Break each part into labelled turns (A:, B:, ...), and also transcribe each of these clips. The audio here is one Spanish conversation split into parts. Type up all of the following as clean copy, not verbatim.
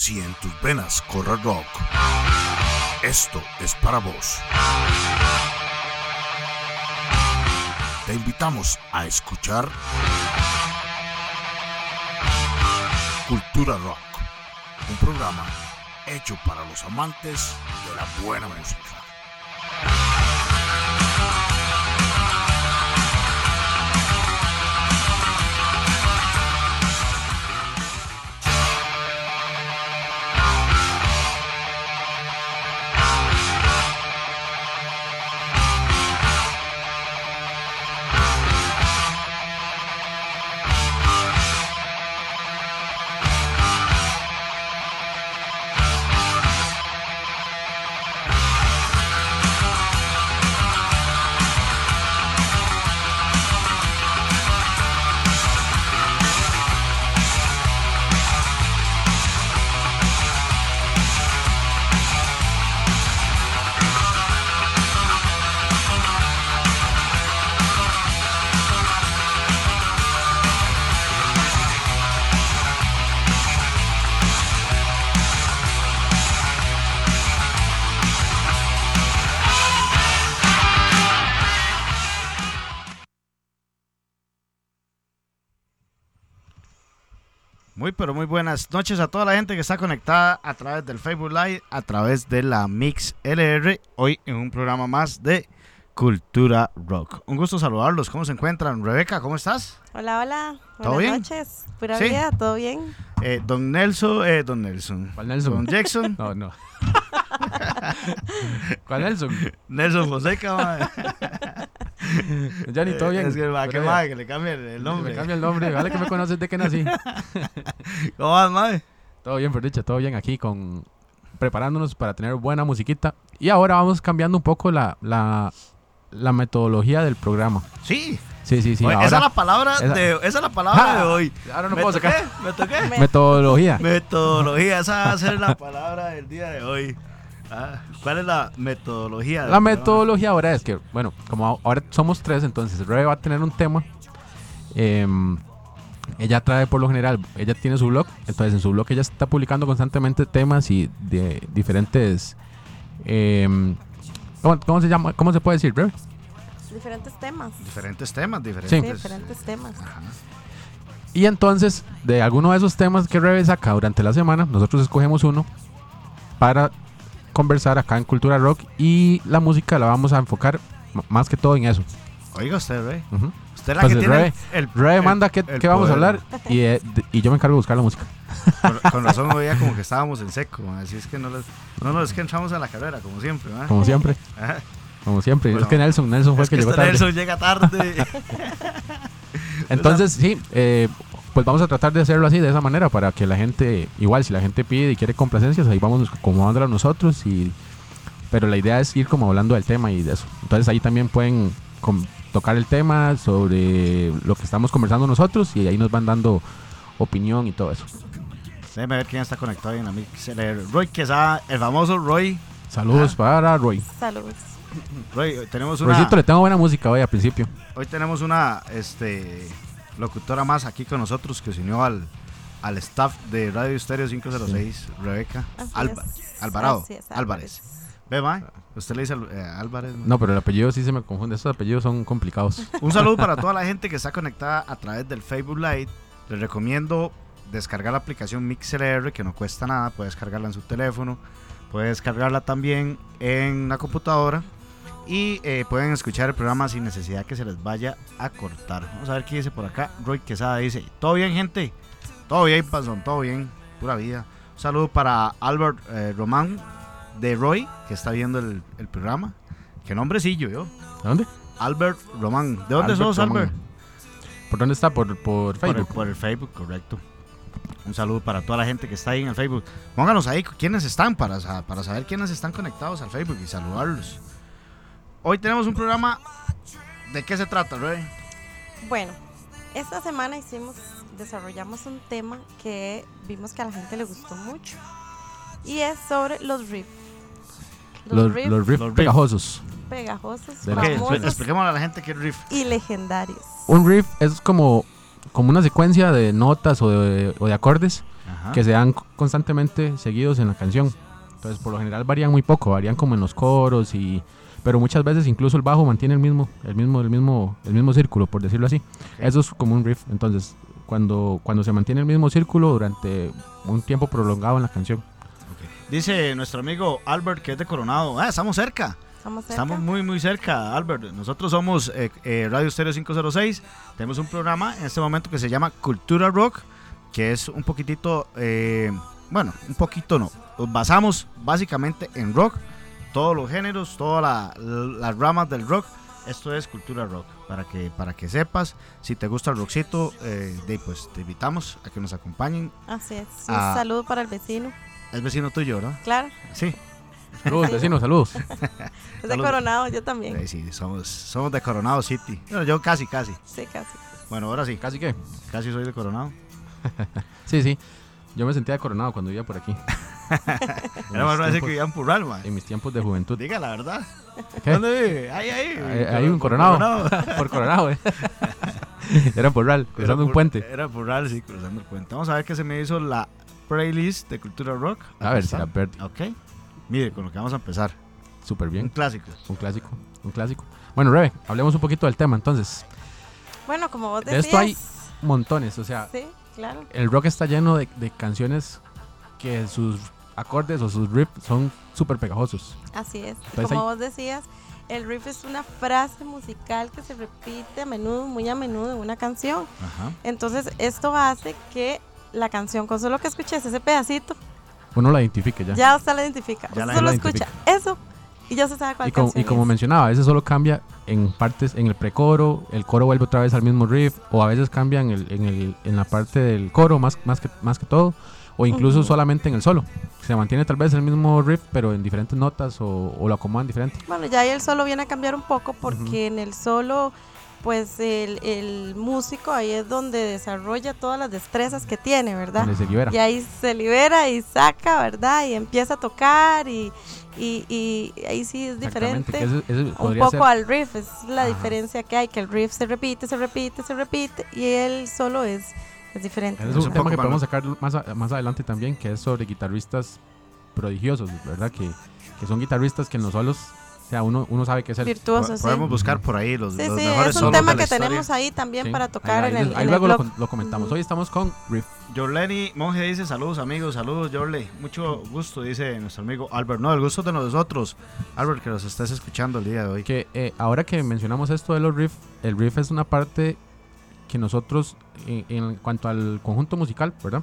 A: Si en tus venas corre rock, esto es para vos. Te invitamos a escuchar Cultura Rock, un programa hecho para los amantes de la buena música. Muy buenas noches a toda la gente que está conectada a través del Facebook Live, a través de la Mix LR, hoy en un programa más de Cultura Rock. Un gusto saludarlos, ¿cómo se encuentran? Rebeca, ¿cómo estás?
B: Hola,
A: ¿Todo bien?
B: Buenas noches, pura
A: ¿Sí?
B: vida, ¿todo bien?
A: Don Nelson.
C: ¿Cuál Nelson?
A: Don Jackson.
C: No. ¿Cuál Nelson?
A: Nelson Fonseca, madre.
C: Ya ni todo bien.
A: Es que, qué madre, que le cambie el nombre.
C: Me cambia el nombre, vale que me conoces de que nací.
A: ¿Cómo vas, madre?
C: Todo bien, por dicha, todo bien aquí preparándonos para tener buena musiquita. Y ahora vamos cambiando un poco la metodología del programa.
A: Sí.
C: Sí.
A: Oye,
C: Ahora,
A: esa es la palabra de hoy.
C: Ahora no
A: ¿Me
C: puedo sacar.
A: toqué?
C: Metodología.
A: Metodología, esa va a ser la palabra del día de hoy. ¿Cuál es la metodología?
C: La metodología ahora es que, bueno, como ahora somos tres, entonces Rebe va a tener un tema. Ella trae por lo general, ella tiene su blog, entonces en su blog ella está publicando constantemente temas y de diferentes... ¿cómo se llama? ¿Cómo se puede decir, Rebe?
B: Diferentes temas.
C: Sí.
B: Diferentes temas.
A: Ajá.
C: Y entonces, de alguno de esos temas que Rebe saca durante la semana, nosotros escogemos uno para conversar acá en Cultura Rock y la música la vamos a enfocar más que todo en eso.
A: Oiga usted, Rey.
C: Uh-huh.
A: Usted es la que tiene
C: Rebe manda qué vamos a hablar y yo me encargo de buscar la música.
A: Con razón oía como que estábamos en seco, así es que no es que entramos a la carrera, como siempre, ¿verdad?
C: Como siempre.
A: Ajá.
C: Como siempre.
A: Bueno,
C: es que Nelson fue el que llegó tarde.
A: Nelson llega tarde.
C: Entonces, sí, pues vamos a tratar de hacerlo así, de esa manera, para que la gente, igual, si la gente pide y quiere complacencias, ahí vamos acomodándola nosotros. Pero la idea es ir como hablando del tema y de eso. Entonces ahí también pueden tocar el tema sobre lo que estamos conversando nosotros y ahí nos van dando opinión y todo eso.
A: Déjame ver quién está conectado ahí en la Mix. Roy Quesada, el famoso Roy.
C: Saludos para Roy.
B: Saludos.
A: Roy, tenemos una...
C: Roycito, le tengo buena música hoy al principio.
A: Hoy tenemos una locutora más aquí con nosotros que se unió al staff de Radio Estéreo 506, sí. Rebeca Alvarado. Álvarez. Ve, ma, usted le dice Álvarez.
C: No, pero el apellido sí se me confunde. Estos apellidos son complicados.
A: Un saludo para toda la gente que está conectada a través del Facebook Live. Les recomiendo descargar la aplicación MixLR, que no cuesta nada. Puede descargarla en su teléfono, puede descargarla también en la computadora. Y pueden escuchar el programa sin necesidad que se les vaya a cortar. Vamos a ver qué dice por acá. Roy Quesada dice: ¿todo bien, gente? Todo bien, Panzón, todo bien, pura vida. Un saludo para Albert Román de Roy, que está viendo el programa. Qué nombrecillo, yo.
C: ¿De dónde?
A: Albert Román. ¿De dónde sos, Albert?
C: ¿Por dónde está? ¿Por Facebook?
A: Por el Facebook, correcto. Un saludo para toda la gente que está ahí en el Facebook. Pónganos ahí quiénes están para saber quiénes están conectados al Facebook y saludarlos. Hoy tenemos un programa. ¿De qué se trata, Rey?
B: Bueno, esta semana desarrollamos un tema que vimos que a la gente le gustó mucho. Y es sobre los riffs.
C: Los riffs pegajosos.
B: Pegajosos,
A: Expliquémosle a la gente qué es riff.
B: y legendarios.
C: Un riff es como como una secuencia de notas o de acordes
A: Ajá.
C: que se dan constantemente seguidos en la canción. Entonces, por lo general varían muy poco, varían como en los coros pero muchas veces incluso el bajo mantiene el mismo círculo, por decirlo así.
A: Okay.
C: Eso es como un riff. Entonces, cuando se mantiene el mismo círculo durante un tiempo prolongado en la canción.
A: Okay. Dice nuestro amigo Albert, que es de Coronado. Estamos cerca. Estamos muy, muy cerca, Albert. Nosotros somos Radio Stereo 506. Tenemos un programa en este momento que se llama Cultura Rock, que es un poquitito, un poquito no. Nos basamos básicamente en rock, todos los géneros, todas las ramas del rock. Esto es Cultura Rock, para que sepas. Si te gusta el rockcito, pues te invitamos a que nos acompañen.
B: Así es. Un saludo para el vecino.
A: Es vecino tuyo, ¿no?
B: Claro.
A: Sí.
C: Saludos, vecinos, saludos.
B: Es de Coronado, yo también.
A: Sí, somos de Coronado City. Bueno, yo casi.
B: Sí, casi.
A: Bueno, ahora sí.
C: ¿Casi qué?
A: Casi soy de Coronado.
C: Sí. Yo me sentía de Coronado cuando vivía por aquí.
A: Era más fácil que vivía en Purral, man.
C: En mis tiempos de juventud.
A: Diga la verdad.
C: ¿Qué?
A: ¿Dónde vive? Ahí.
C: Hay un Coronado. Por Coronado, Era Purral, cruzando un puente.
A: Era Purral, sí, cruzando el puente. Vamos a ver qué se me hizo la playlist de Cultura Rock.
C: A ver si la perdí.
A: Ok. Mire, con lo que vamos a empezar.
C: Súper bien.
A: Un clásico.
C: Un clásico. Bueno, Rebe, hablemos un poquito del tema entonces.
B: Bueno, como vos decías.
C: De esto hay montones, o sea.
B: Sí, claro.
C: El rock está lleno de canciones que sus acordes o sus riffs son súper pegajosos.
B: Así es.
C: Entonces,
B: como vos decías, el riff es una frase musical que se repite muy a menudo en una canción.
A: Ajá.
B: Entonces, esto hace que la canción, con solo que escuches ese pedacito,
C: uno la identifique ya.
B: Ya usted la identifica.
A: Ya
B: Usted
A: la
B: solo
C: identifica.
B: escucha eso y ya se sabe cuál canción
C: Y como
B: es.
C: mencionaba, a veces solo cambia en partes, en el precoro, el coro vuelve otra vez al mismo riff, o a veces cambia en la parte del coro más que todo, o incluso solamente en el solo. Se mantiene tal vez el mismo riff, pero en diferentes notas o lo acomodan diferente.
B: Bueno, ya ahí el solo viene a cambiar un poco porque en el solo, pues el músico ahí es donde desarrolla todas las destrezas que tiene, ¿verdad?
C: Donde se libera.
B: Y ahí se libera y saca, ¿verdad? Y empieza a tocar y ahí sí es diferente.
C: Que ese
B: un
C: podría
B: poco
C: ser
B: al riff, es la diferencia que hay, que el riff se repite y el solo es diferente.
C: Ese es un tema que podemos sacar más adelante también, que es sobre guitarristas prodigiosos, ¿verdad? Que son guitarristas que en los solos, o sea, uno sabe que es el
B: virtuoso.
A: Podemos buscar por ahí los
B: sí,
A: mejores
B: es un
A: solos
B: tema
A: de la
B: que
A: historia.
B: tenemos ahí también
C: Sí,
B: para tocar
C: ahí
B: en el
C: luego
B: blog.
C: lo comentamos. Hoy estamos con riff.
A: Jorleni Monge dice saludos amigos, saludos Jorle, mucho gusto, dice nuestro amigo Albert. No, el gusto es de nosotros, Albert, que nos estés escuchando el día de hoy.
C: Que ahora que mencionamos esto de los riffs, el riff es una parte que nosotros, en cuanto al conjunto musical, ¿verdad?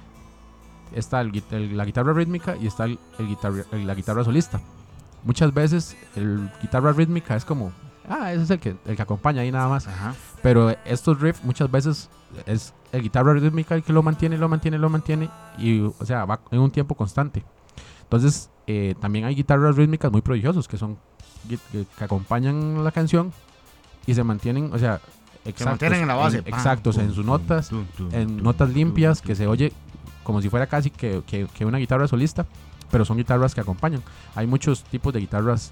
C: Está la guitarra rítmica y está la guitarra solista. Muchas veces el guitarra rítmica es como, ese es el que acompaña ahí nada más.
A: Ajá.
C: Pero estos riffs muchas veces es el guitarra rítmica el que lo mantiene y, o sea, va en un tiempo constante. Entonces, también hay guitarras rítmicas muy prodigiosos que son que acompañan la canción y se mantienen, o sea,
A: se mantienen en la base.
C: Exactos, en sus notas, en notas limpias, que se oye como si fuera casi que una guitarra solista, pero son guitarras que acompañan. Hay muchos tipos de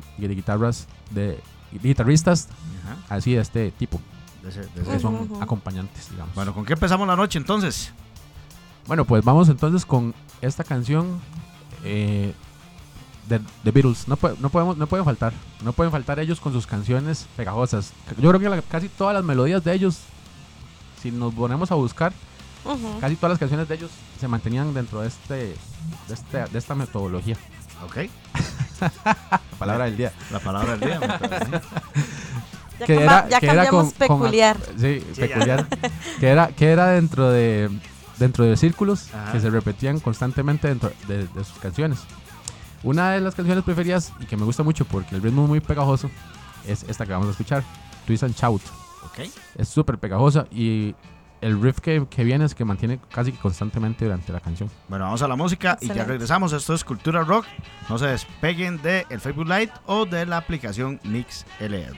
C: guitarristas
A: Ajá.
C: así de este tipo, que son
B: Ujú.
C: acompañantes, digamos.
A: Bueno, ¿con qué empezamos la noche entonces?
C: Bueno, pues vamos entonces con esta canción de The Beatles. No pueden faltar. No pueden faltar ellos con sus canciones pegajosas. Yo creo que casi todas las melodías de ellos, si nos ponemos a buscar, casi todas las canciones de ellos se mantenían dentro de esta metodología.
A: Ok.
C: La palabra del día.
A: La palabra del día. me parece.
B: Ya cambiamos peculiar.
C: Sí,
A: Sí,
C: peculiar. que era dentro de círculos.
A: Ajá.
C: Que se repetían constantemente dentro de sus canciones. Una de las canciones preferidas y que me gusta mucho porque el ritmo es muy pegajoso es esta que vamos a escuchar, Twist and Shout.
A: Ok.
C: Es súper pegajosa y el riff que viene es que mantiene casi constantemente durante la canción.
A: Bueno, vamos a la música y ya
B: Excelente.
A: regresamos. Esto es Cultura Rock. No se despeguen del Facebook Live o de la aplicación MixLR.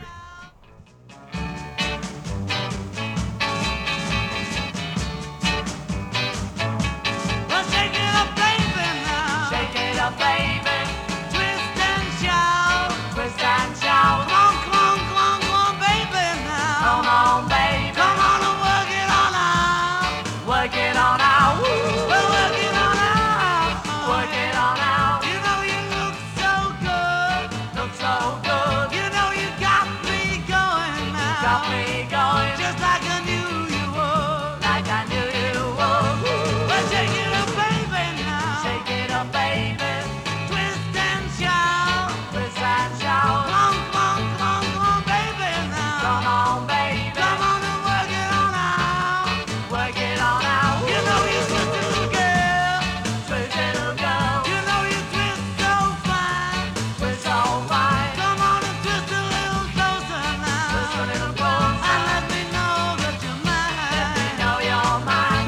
D: Well, shake it up, baby, now. Shake it up, baby. Twist and shout. Twist and shout. Come on, baby, now. Come on, baby. Come on and work it all out. me going, just like I knew you would, like I knew you would. Well, shake it up, baby, now. Shake it up, baby. Twist and shout, twist and shout. Come on, come on, come on, baby, now. Come on, baby. Come on and work it on out. Work it on out. You know you twist it, little girl. Twist it, little girl. You know you twist so fine. Twist so fine. Come on and twist a little closer now. Twist a little closer. And let me know that you're mine. Let me know you're mine.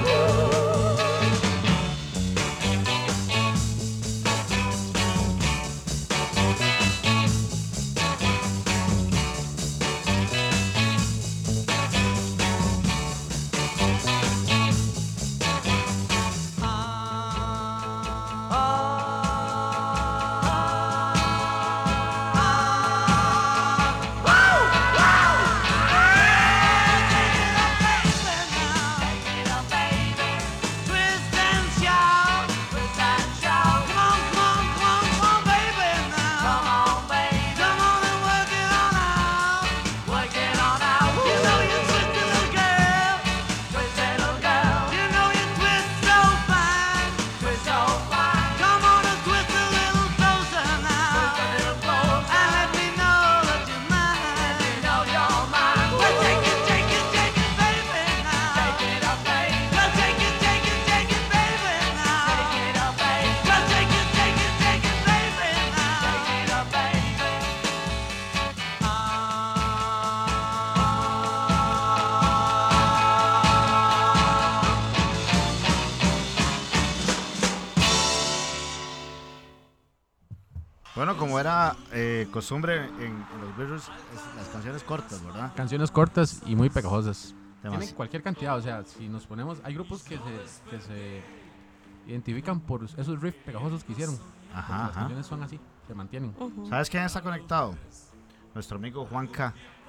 A: Bueno, como era costumbre en los Beatles, las canciones cortas, ¿verdad?
C: Canciones cortas y muy pegajosas.
A: Temas.
C: Tienen cualquier cantidad, o sea, si nos ponemos... Hay grupos que se identifican por esos riffs pegajosos que hicieron.
A: Ajá,
C: Las
A: ajá.
C: canciones son así, se mantienen.
A: ¿Sabes quién está conectado? Nuestro amigo Juanca,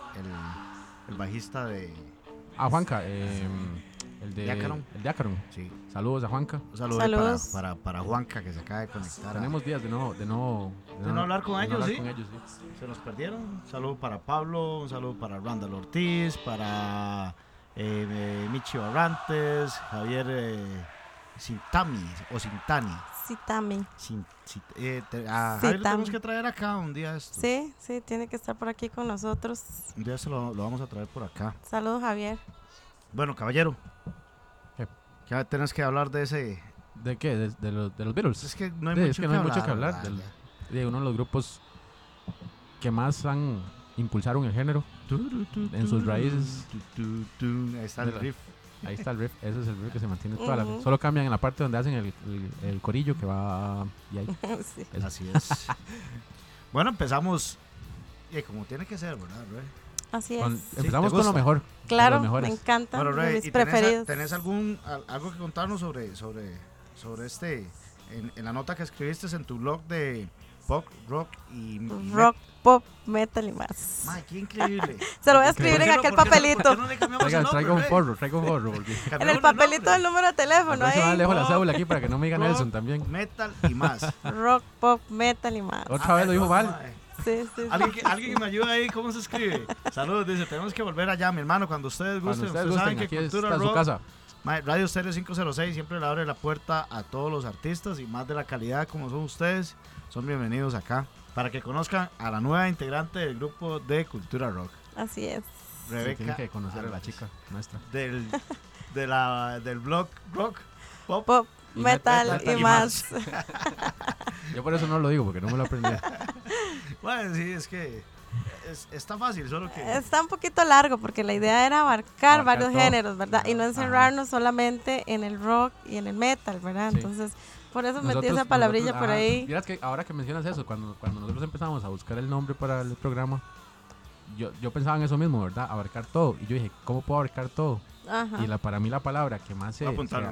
A: el bajista de...
C: Ah, Juanca, el de
A: Diácaron.
C: El Diácaron.
A: Sí,
C: Saludos a Juanca.
A: un saludo
B: Saludos.
A: para Juanca que se acaba de conectar.
C: Tenemos días de no
A: hablar con ellos, ¿sí?
C: sí.
A: Se nos perdieron. Un saludo para Pablo, un saludo para Randall Ortiz, para Michi Barrantes, Javier Sintami o Sintani.
B: Sí, también.
A: A
B: Sí,
A: Javier lo tenemos
B: Tami.
A: que traer acá un día.
B: Sí, sí, tiene que estar por aquí con nosotros.
A: Un día lo vamos a traer por acá.
B: Saludos, Javier.
A: Bueno, caballero.
C: ¿Qué?
A: Ya tenés que hablar de ese.
C: ¿De qué? ¿De los Beatles?
A: Es que no hay
C: Sí,
A: mucho
C: es que no hay mucho que
A: ¿verdad?
C: hablar. De uno de los grupos que más impulsaron el género en sus raíces.
A: Ahí está el
C: De la-
A: riff.
C: Ahí está el riff, ese es el riff que se mantiene toda la
B: Ujú.
C: Solo cambian en la parte donde hacen el corillo que va y ahí.
B: Sí.
C: Eso.
A: Así es. Bueno, empezamos. Como tiene que ser, ¿verdad, Rey?
B: Así es.
C: Empezamos
A: ¿te
C: con lo
A: gusta?
C: mejor. de
B: Claro,
C: los
B: me
C: mejores.
B: encanta.
A: Bueno,
B: de
A: Rey,
B: mis
A: ¿y
B: preferidos.
A: tenés algo que contarnos sobre este, en la nota que escribiste en tu blog de pop, rock y
B: Rock, pop, metal y más.
A: Ay, qué increíble.
B: Se lo voy a escribir en aquel papelito.
C: Traiga un forro, porque
B: En el papelito del número de teléfono,
C: la próxima vez le dejo la
A: Rock,
C: cédula aquí para que no me diga
A: rock.
C: Nelson también.
A: Metal y más.
B: Rock, pop, metal y más.
C: Otra vez lo dijo mal.
A: Ay,
B: Sí, sí, sí.
A: alguien que me ayude ahí, ¿cómo se escribe? Saludos, dice, tenemos que volver allá, mi hermano, cuando ustedes
C: Cuando
A: gusten.
C: ustedes
A: Ustedes saben
C: gusten,
A: que
C: aquí
A: Cultura
C: está su
A: Rock,
C: casa.
A: Radio Stereo 506 siempre le abre la puerta a todos los artistas y más de la calidad como son ustedes, son bienvenidos acá para que conozcan a la nueva integrante del grupo de Cultura Rock,
B: Así es.
C: Sí,
A: Rebeca.
C: tienen que conocer a la
A: Álvarez,
C: chica nuestra.
A: del blog Rock Pop.
B: Pop,
C: Y
B: metal
C: metal
B: y
A: y
B: más.
C: Yo por eso no lo digo, porque no me lo aprendí.
A: Bueno, sí, es que está fácil, solo que
B: Está un poquito largo porque la idea era abarcar varios
C: todo.
B: géneros, ¿verdad? Y no encerrarnos solamente en el rock y en el metal, ¿verdad?
C: Sí.
B: Entonces, por eso metí esa palabrilla por ahí.
C: Miras que ahora que mencionas eso, cuando nosotros empezamos a buscar el nombre para el programa, yo pensaba en eso mismo, ¿verdad? Abarcar todo. Y yo dije, ¿cómo puedo abarcar todo?
B: Ajá.
C: Y para mí la palabra que más se...
A: voy a apuntarlo.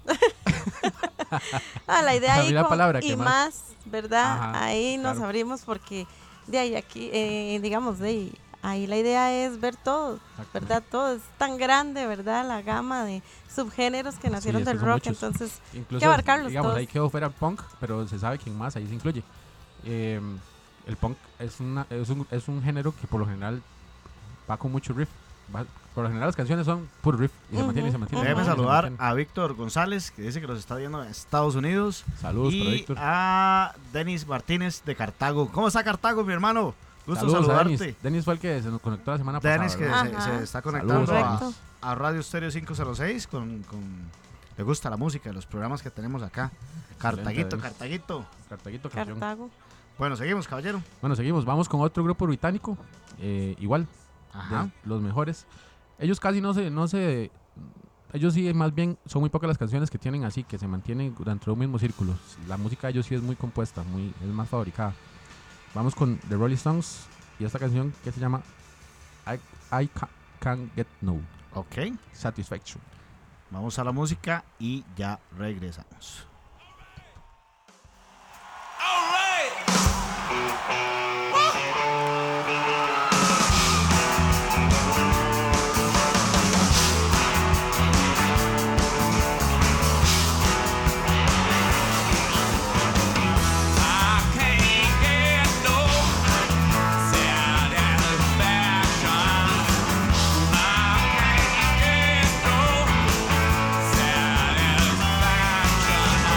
B: La idea
C: A
B: ahí
C: mí la
B: con
C: palabra
B: y
C: que
B: más,
C: más-
B: ¿verdad?
C: Ajá,
B: Ahí nos
C: claro.
B: abrimos porque de ahí aquí, digamos, ahí la idea es ver todo, ¿verdad? Todo es tan grande, ¿verdad? La gama de subgéneros que nacieron
C: es que
B: del
C: son
B: rock,
C: muchos.
B: entonces
C: Incluso,
B: que abarcarlos
C: digamos,
B: todos.
C: ahí quedó fuera punk, pero se sabe quién más ahí se incluye. El punk es un género que por lo general va con mucho riff. Por lo general las canciones son puro riff y se mantiene y se mantiene.
A: Déjeme
C: y se
A: saludar
C: mantiene.
A: a Víctor González, que dice que los está viendo en Estados Unidos.
C: Saludos para
A: Y
C: Víctor.
A: a Denis Martínez de Cartago. ¿Cómo está Cartago, mi hermano? Gusto
C: Saludos a
A: saludarte.
C: Denis. Denis fue el que se nos conectó la semana pasada.
A: Denis, que
C: ¿verdad?
A: se,
B: Ajá.
A: se está conectando
C: Saludos,
A: a Radio Stereo 506 le gusta la música, los programas que tenemos acá. Cartaguito,
C: Denis.
A: Cartaguito.
C: Cartaguito, campeón.
B: Cartago.
A: Bueno, seguimos, caballero.
C: Bueno, seguimos. Vamos con otro grupo británico. Igual,
A: Ajá.
C: de los mejores. Ellos casi no se. Ellos sí, más bien, son muy pocas las canciones que tienen así, que se mantienen dentro de un mismo círculo. La música de ellos sí es muy compuesta, es más fabricada. Vamos con The Rolling Stones y esta canción que se llama I Can't Get No
A: Ok.
C: Satisfaction.
A: Vamos a la música y ya regresamos.
D: All right. I can't get no satisfaction. I can't get no satisfaction.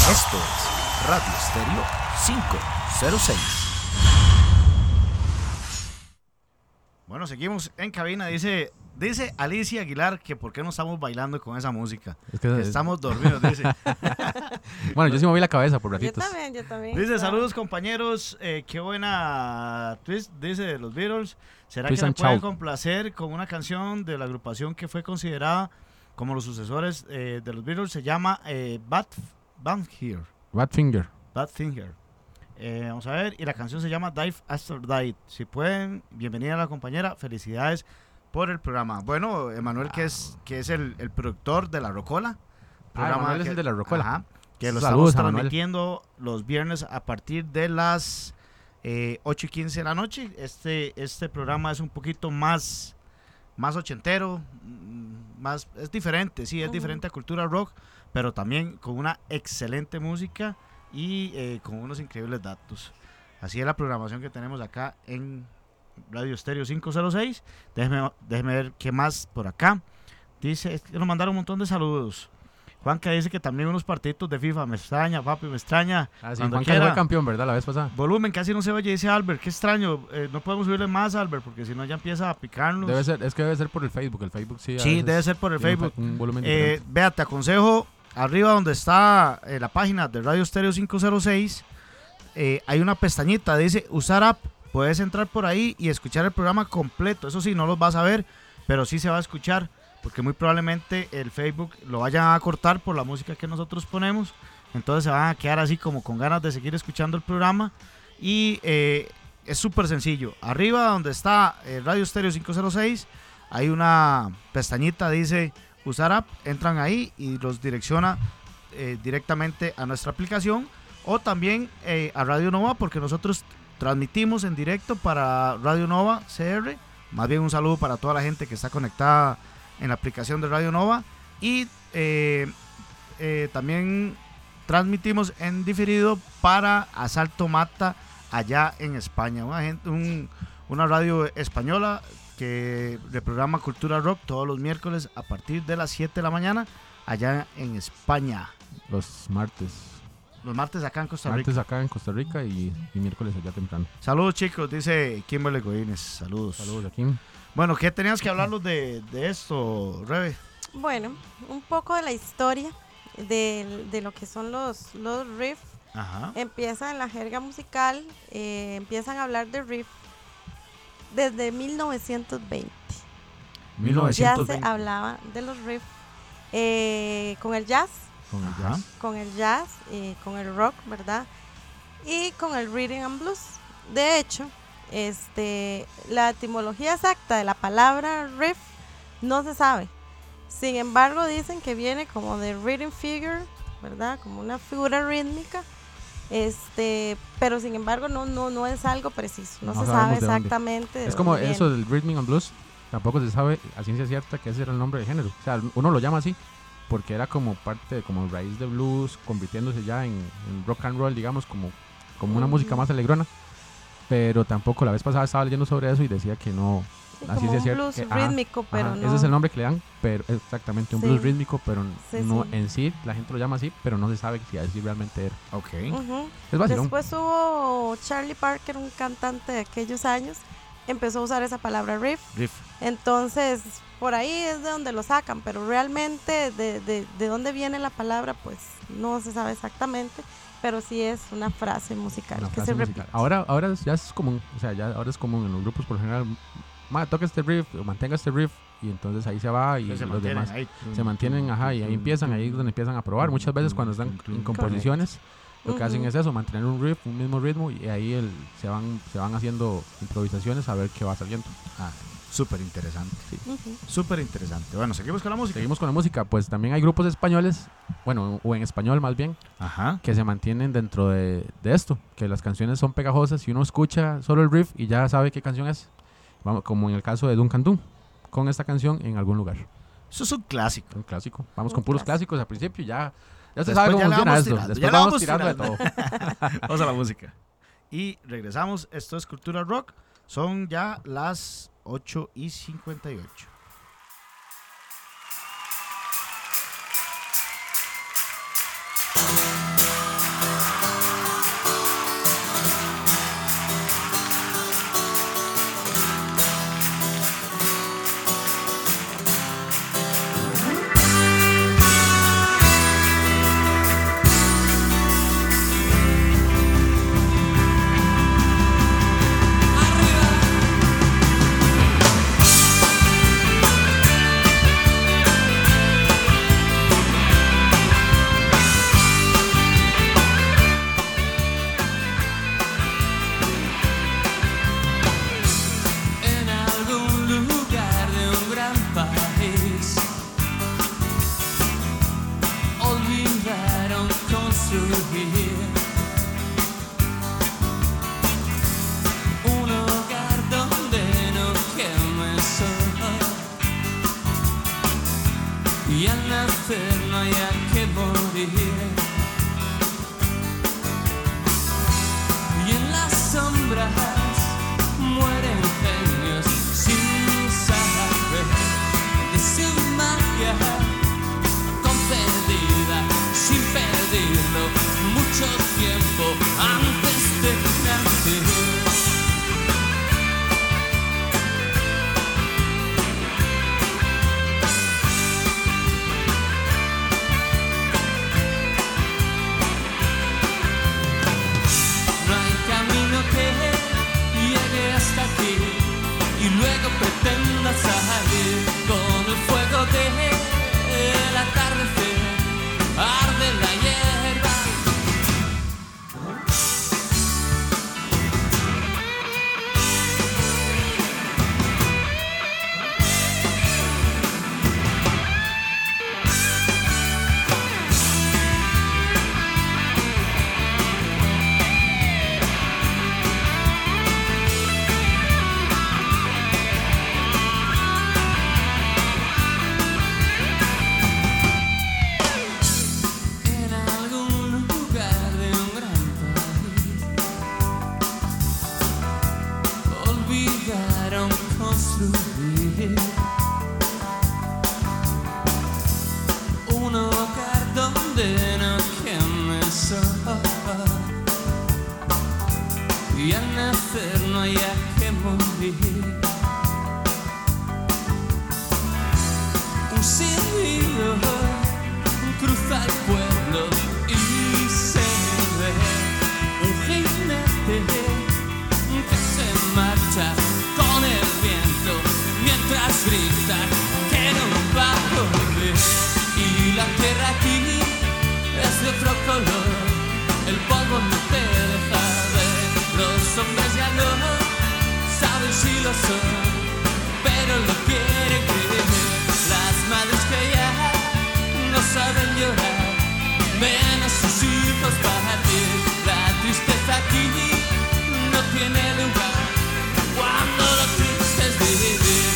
A: Esto es Radio Estéreo 506. Bueno, seguimos en cabina. Dice Alicia Aguilar que por qué no estamos bailando con esa música.
C: Es que
A: Estamos dormidos, dice.
C: Bueno, yo sí moví la cabeza por
B: Yo
C: ratitos.
B: también.
A: Dice,
B: claro.
A: saludos compañeros, qué buena twist, dice de los Beatles. ¿Será
C: Twist
A: que me
C: and
A: pueden
C: shout.
A: complacer con una canción de la agrupación que fue considerada como los sucesores de los Beatles? Se llama Badfinger.
C: Badfinger.
A: Badfinger. Vamos a ver, y la canción se llama Dive After Dive. Si pueden, bienvenida a la compañera, felicidades por el programa. Bueno, Emanuel, que es el productor de La Rocola.
C: Emanuel es el de La Rocola.
A: Ajá, que lo
C: Saludos,
A: estamos
C: Emanuel.
A: transmitiendo los viernes a partir de las 8:15 de la noche. Este programa es un poquito más ochentero, es diferente, sí, es diferente a Cultura Rock, pero también con una excelente música y con unos increíbles datos. Así es la programación que tenemos acá en Radio Estéreo 506. Déjeme ver qué más por acá. Dice, es que nos mandaron un montón de saludos. Juanca dice que también unos partiditos de FIFA. Me extraña, papi, me extraña.
C: Ah, sí,
A: Cuando
C: Juanca
A: quiera.
C: fue campeón, ¿verdad? La vez pasada.
A: Volumen casi no se oye, dice Albert. Qué extraño. No podemos subirle más, Albert, porque si no ya empieza a picarnos.
C: Debe ser por el Facebook. El Facebook sí. a
A: Sí,
C: veces
A: debe ser por el
C: tiene
A: Facebook.
C: Un volumen diferente.
A: Vea, te aconsejo, arriba donde está la página de Radio Estéreo 506, hay una pestañita, dice usar app. Puedes entrar por ahí y escuchar el programa completo. Eso sí, no los vas a ver, pero sí se va a escuchar, porque muy probablemente el Facebook lo vayan a cortar por la música que nosotros ponemos. Entonces se van a quedar así como con ganas de seguir escuchando el programa. Y es súper sencillo. Arriba donde está Radio Estéreo 506, hay una pestañita, dice usar app. Entran ahí y los direcciona directamente a nuestra aplicación, o también a Radio Nova, porque nosotros transmitimos en directo para Radio Nova CR. Más bien un saludo para toda la gente que está conectada en la aplicación de Radio Nova. Y también transmitimos en diferido para Asalto Mata allá en España. Una radio española que de programa Cultura Rock todos los miércoles a partir de las 7 de la mañana allá en España.
C: Los martes.
A: Los martes acá en Costa Rica.
C: Martes acá en Costa Rica y miércoles allá temprano.
A: Saludos, chicos, dice Kimberly Godínez. Saludos.
C: Saludos aquí.
A: Bueno, ¿qué tenías que hablarnos de esto, Rebe?
B: Bueno, un poco de la historia de lo que son los riffs.
A: Ajá.
B: Empieza en la jerga musical, empiezan a hablar de riff desde 1920.
C: 1920.
B: Ya se hablaba de los riffs con el jazz,
C: Con el
A: Ajá.
C: jazz.
B: con el rock, ¿verdad? Y con el rhythm and blues. De hecho, la etimología exacta de la palabra riff no se sabe. Sin embargo, dicen que viene como de rhythm figure, ¿verdad? Como una figura rítmica. Pero sin embargo no es algo preciso, no se sabe
C: sabemos de dónde.
B: exactamente de
C: Es como
B: dónde
C: eso
B: viene.
C: del rhythm and blues. Tampoco se sabe a ciencia cierta que ese era el nombre de género. O sea, uno lo llama así porque era como parte, como raíz de blues, convirtiéndose ya en rock and roll, digamos, como una música más alegrona. Pero tampoco, la vez pasada estaba leyendo sobre eso y decía que no.
B: Sí,
C: Así
B: como
C: sí es
B: un
C: cierto
B: blues
C: que-
B: rítmico, pero no.
C: Ese es el nombre que le dan, pero exactamente un
B: Sí.
C: blues rítmico, pero
B: Sí,
C: no
B: sí.
C: en sí, la gente lo llama así, pero no se sabe si así realmente era.
A: Ok.
B: Ujú.
C: Es vacilón.
B: Después hubo Charlie Parker, un cantante de aquellos años, empezó a usar esa palabra riff.
A: Riff.
B: Entonces, por ahí es de donde lo sacan, pero realmente de dónde viene la palabra, pues no se sabe exactamente, pero sí es una frase musical
C: Una
B: que
C: frase
B: se
C: musical.
B: repite.
C: Ahora ya es común, o sea, ya ahora es común en los grupos por lo general, toca este riff, o mantenga este riff, y entonces ahí se va y
A: Que se
C: los
A: mantienen
C: demás
A: ahí.
C: se mantienen, ajá, y ahí empiezan, ahí es donde empiezan a probar. Muchas veces cuando están en composiciones, lo que hacen
B: Ujú.
C: es eso, mantener un riff, un mismo ritmo, y ahí se van haciendo improvisaciones a ver qué va saliendo.
A: Ah, súper interesante.
B: Ujú.
A: Súper interesante. Bueno, seguimos con la música.
C: Seguimos con la música, pues también hay grupos españoles, bueno, o en español más bien,
A: Ajá.
C: que se mantienen dentro de esto, que las canciones son pegajosas y uno escucha solo el riff y ya sabe qué canción es. Vamos, como en el caso de Duncan Du, con esta canción en algún lugar.
A: Eso es un clásico.
C: Un clásico. Vamos
B: Un
C: con puros
B: clásico.
C: clásicos al principio, ya se
A: Después
C: sabe cómo
A: ya le
C: funciona
A: vamos
C: esto.
A: tirando, ya
C: Después
A: le
C: vamos
A: vamos
C: tirando de
A: tirando.
C: todo.
A: Vamos a la música. Y regresamos. Esto es Cultura Rock. Son ya las 8:58.
E: construir un hogar donde no queme el sol, y al nacer no haya que morir, y en las sombras mueren genios sin saber de su magia concedida sin pedirlo mucho tiempo antes de nacer. No hay camino que llegue hasta aquí y luego pretenda salir con el fuego del atardecer. Arde la hierba. En algún lugar de un gran país olvidaron construir un hogar donde no queme el sol, y al nacer no haya que morir. Un silbido cruza el pueblo y se ve un jinete que se marcha con el viento mientras grita que no va a volver. Y la tierra aquí es de otro color, el polvo no te deja ver. Los hombres ya no saben si lo son, pero lo quieren creer. Las madres que ya no saben llorar, ven a sus hijos partir. La tristeza aquí no tiene lugar cuando lo triste es vivir.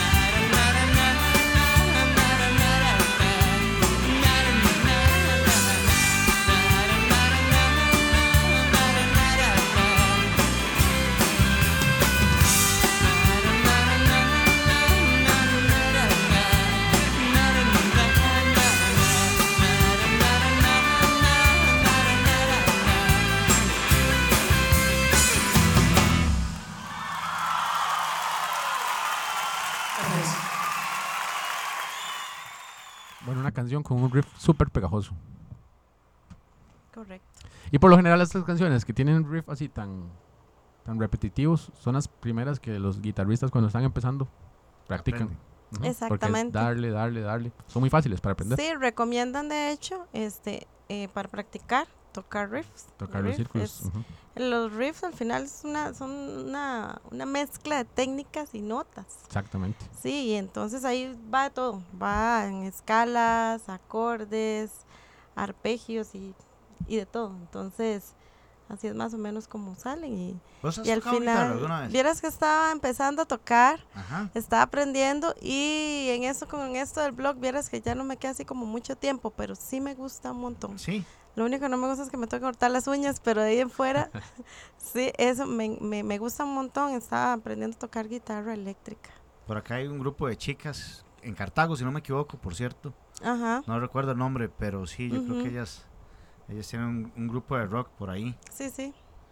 C: Bueno, una canción con un riff súper pegajoso.
B: Correcto.
C: Y por lo general estas canciones que tienen riff así tan repetitivos son las primeras que los guitarristas cuando están empezando practican.
A: Aprenden.
C: Ujú, porque es
B: Exactamente.
C: darle. Son muy fáciles para aprender.
B: Sí, recomiendan de hecho para practicar tocar riffs.
C: Tocar los
B: Riff
C: círculos.
B: es-
C: Ujú.
B: Los riffs al final son una mezcla de técnicas y notas.
C: Exactamente.
B: Sí, y entonces ahí va todo. Va en escalas, acordes, arpegios y de todo. Entonces, así es más o menos como salen.
A: ¿Vos has
B: Y al
A: tocado guitarra
B: final,
A: alguna vez?
B: vieras que estaba empezando a tocar,
A: Ajá.
B: estaba aprendiendo y con esto del blog, vieras que ya no me queda así como mucho tiempo, pero sí me gusta un montón.
A: Sí.
B: Lo único que no me gusta es que me toque cortar las uñas, pero de ahí en fuera, sí, eso me gusta un montón. Estaba aprendiendo a tocar guitarra eléctrica.
A: Por acá hay un grupo de chicas en Cartago, si no me equivoco, por cierto.
B: Ajá,
A: No recuerdo el nombre, pero sí, yo creo
B: Ujú.
A: que ellas tienen un grupo de rock por ahí.
B: sí, sí.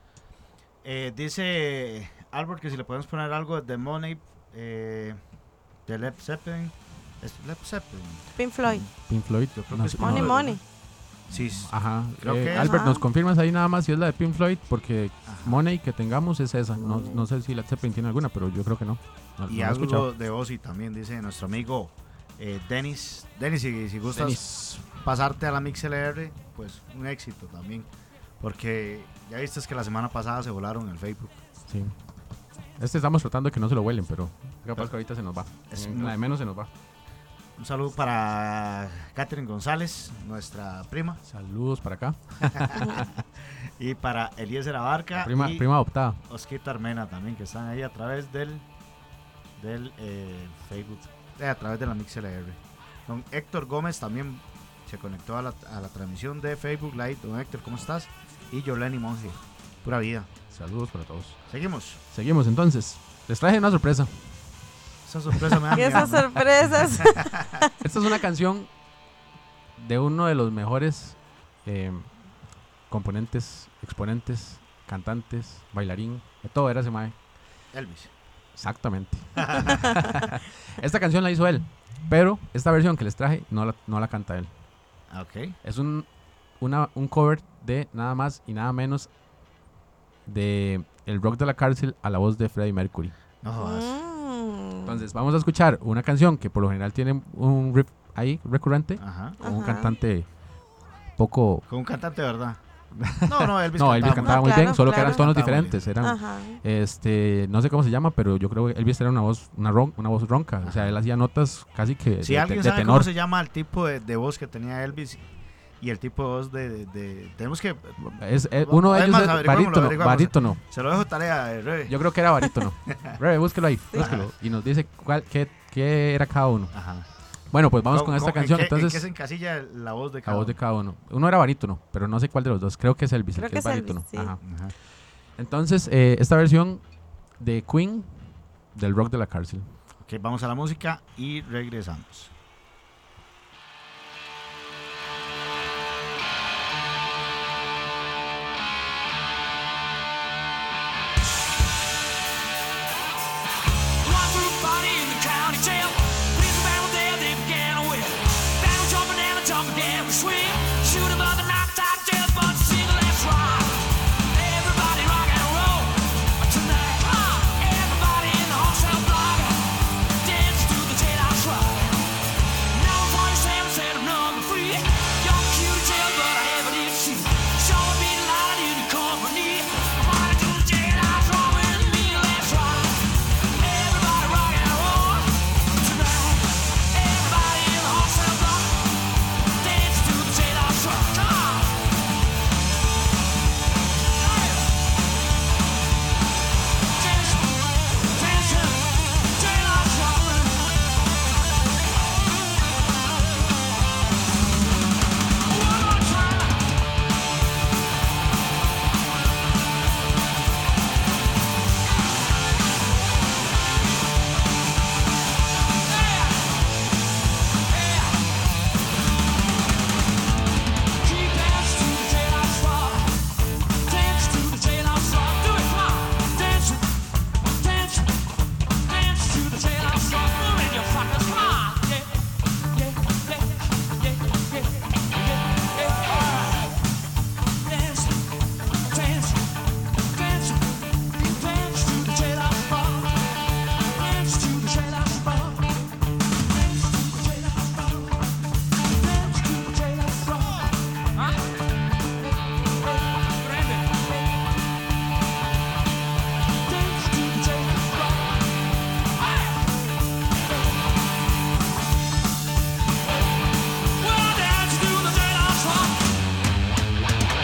A: Dice Albert que si le podemos poner algo de Money de Led Zeppelin. ¿Es Led Zeppelin?
B: Pink Floyd.
C: Pink Floyd.
A: Yo creo
C: no
A: que
C: sé-
A: es
B: Money,
A: no,
B: money.
A: Sí.
C: Ajá.
A: Creo que es.
C: Albert,
B: Ajá.
C: ¿nos confirmas ahí nada más si es la de Pink Floyd? Porque
A: Ajá.
C: Money que tengamos es esa. No sé si la Zeppelin tiene alguna, pero yo creo que no. No
A: Y
C: la he
A: algo
C: escuchado.
A: de Ozzy también, dice nuestro amigo Dennis. Dennis, si gustas
C: Dennis.
A: pasarte a la MixLR, pues un éxito también. Porque ya viste que la semana pasada se volaron el Facebook.
C: Sí. Estamos tratando de que no se lo huelen, pero capaz que ahorita se nos va.
A: Es
C: En
A: muy-
C: la de menos se nos va.
A: Un saludo para Catherine González, nuestra prima,
C: Saludos para acá.
A: y para Eliezer Abarca
C: Prima,
A: y
C: prima adoptada.
A: Osquita Armena también, que están ahí a través del Facebook, a través de la MixLR. Don Héctor Gómez también se conectó a la transmisión de Facebook Live. Don Héctor, ¿cómo estás? Y Yoleni Monge, pura vida.
C: Saludos para todos.
A: Seguimos.
C: Seguimos entonces. Les traje una sorpresa.
A: Esa sorpresa me da
B: Y
A: miedo.
B: esas sorpresas.
C: Esta es una canción de uno de los mejores componentes, exponentes, cantantes, bailarín, de todo era ese mae.
A: Elvis.
C: Exactamente. Esta canción la hizo él, pero esta versión que les traje no la canta él.
A: Ok.
C: Es un cover de nada más y nada menos de El Rock de la Cárcel a la voz de Freddie Mercury.
A: No jodas.
C: Entonces vamos a escuchar una canción que por lo general tiene un riff ahí recurrente,
A: Ajá.
C: con un
B: Ajá.
C: cantante poco...
A: Con un cantante de verdad. No, Elvis
C: No, Elvis
A: cantaba
C: cantaba
B: No,
C: muy
B: claro,
C: bien, solo que
B: claro.
C: eran tonos
A: Cantaba muy
C: diferentes. Eran,
B: Ajá.
C: no sé cómo se llama, pero yo creo que Elvis era una voz ronca. O sea, él hacía notas casi que
A: Si
C: de
A: alguien
C: de
A: sabe
C: tenor.
A: cómo se llama el tipo de voz que tenía Elvis y el tipo de voz tenemos que...
C: Uno de ellos
A: Además,
C: es
A: averiguémoslo.
C: barítono.
A: Se lo dejo tarea, Rebe.
C: Yo creo que era barítono. Rebe, búsquelo ahí, búsquelo. Y nos dice qué era cada uno.
A: Ajá.
C: Bueno, pues vamos con esta canción.
A: ¿En qué
C: Entonces,
A: se encasilla la voz de
C: la
A: cada
C: voz de
A: uno?
C: cada uno. Uno era barítono, pero no sé cuál de los dos. Creo que es Elvis,
B: Creo
C: el que
B: que
C: es
B: es Elvis,
C: barítono.
B: sí.
C: Ajá.
A: Ajá.
C: Entonces, esta versión de Queen del Rock de la Cárcel.
A: Ok, vamos a la música y regresamos.
E: One through body in the county jail. Police and battle there, they began a whip. Battle jumping and the jump again, we swing. Shoot him on the knocked out jail, but single let's rock. Everybody rock and roll tonight. Everybody in the wholesale block dance to the jailhouse rock. Now I'm 47, said I'm number 3. Young cute jail, but I haven't even seen. Show me the light in the company. I wanna do the jailhouse rock with me, let's rock. Everybody rock and roll tonight. Everybody in the wholesale block dance to the jailhouse rock. Come on. Dance, dance to the jailhouse rock. One more time. Keep dance to the jailhouse rock. Dance to the jailhouse rock. Do it, come on. Dance, dance, dance to the jailhouse rock. Move in your fuckers, come on. Yeah, yeah, yeah, yeah, yeah, yeah. All right. Dance, dance, dance, dance to the jailhouse rock. Dance to the jailhouse rock. Dance to the jailhouse rock. Dance to the jailhouse rock. Huh? Prende. Dance to the jailhouse rock. Well, dance to the jailhouse rock.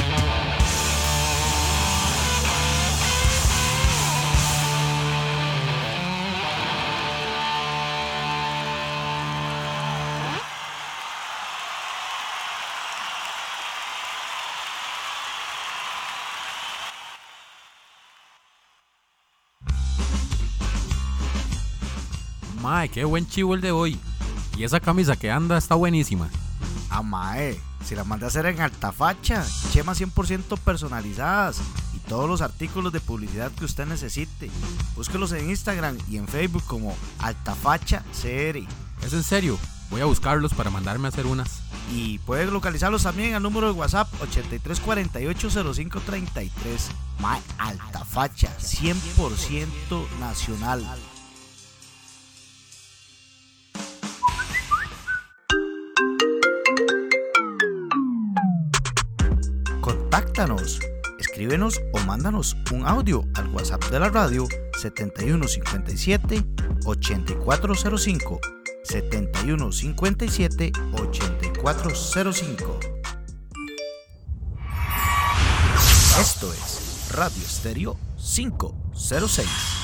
F: Mae, qué buen chivo el de hoy. Y esa camisa que anda está buenísima.
A: Ah, mae, si la mandé a hacer en Altafacha, chemas 100% personalizadas y todos los artículos de publicidad que usted necesite. Búsquelos en Instagram y en Facebook como Altafacha CR.
F: Es en serio. Voy a buscarlos para mandarme a hacer unas.
A: Y puede localizarlos también al número de WhatsApp 83480533. Mae, Altafacha, 100% nacional. Contáctanos, escríbenos o mándanos un audio al WhatsApp de la radio 7157-8405 7157-8405. Esto es Radio Estéreo 506.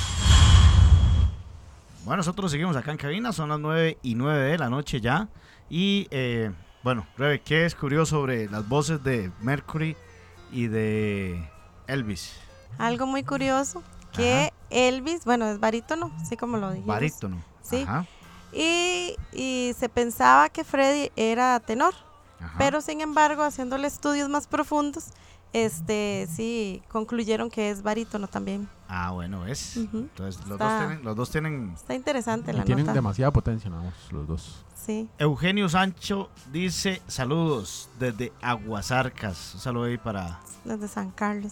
A: Bueno, nosotros seguimos acá en cabina, son las 9:09 de la noche ya. Y bueno, Rebe, ¿qué descubrió sobre las voces de Mercury y de Elvis?
B: Algo muy curioso, que Elvis, bueno, es barítono, así como lo dijimos.
A: Barítono.
B: Sí.
A: Ajá.
B: Y se pensaba que Freddie era tenor,
A: Ajá.
B: pero sin embargo, haciéndole estudios más profundos, sí, concluyeron que es barítono también.
A: Ah, bueno, es.
B: Ujú.
A: Entonces,
B: Está-
A: los dos tienen.
B: Está interesante
C: Y
B: la
C: tienen
B: nota.
C: demasiada potencia, nada más, los dos.
B: Sí.
A: Eugenio Sancho dice saludos desde Aguasarcas. Un saludo ahí
B: Desde San Carlos.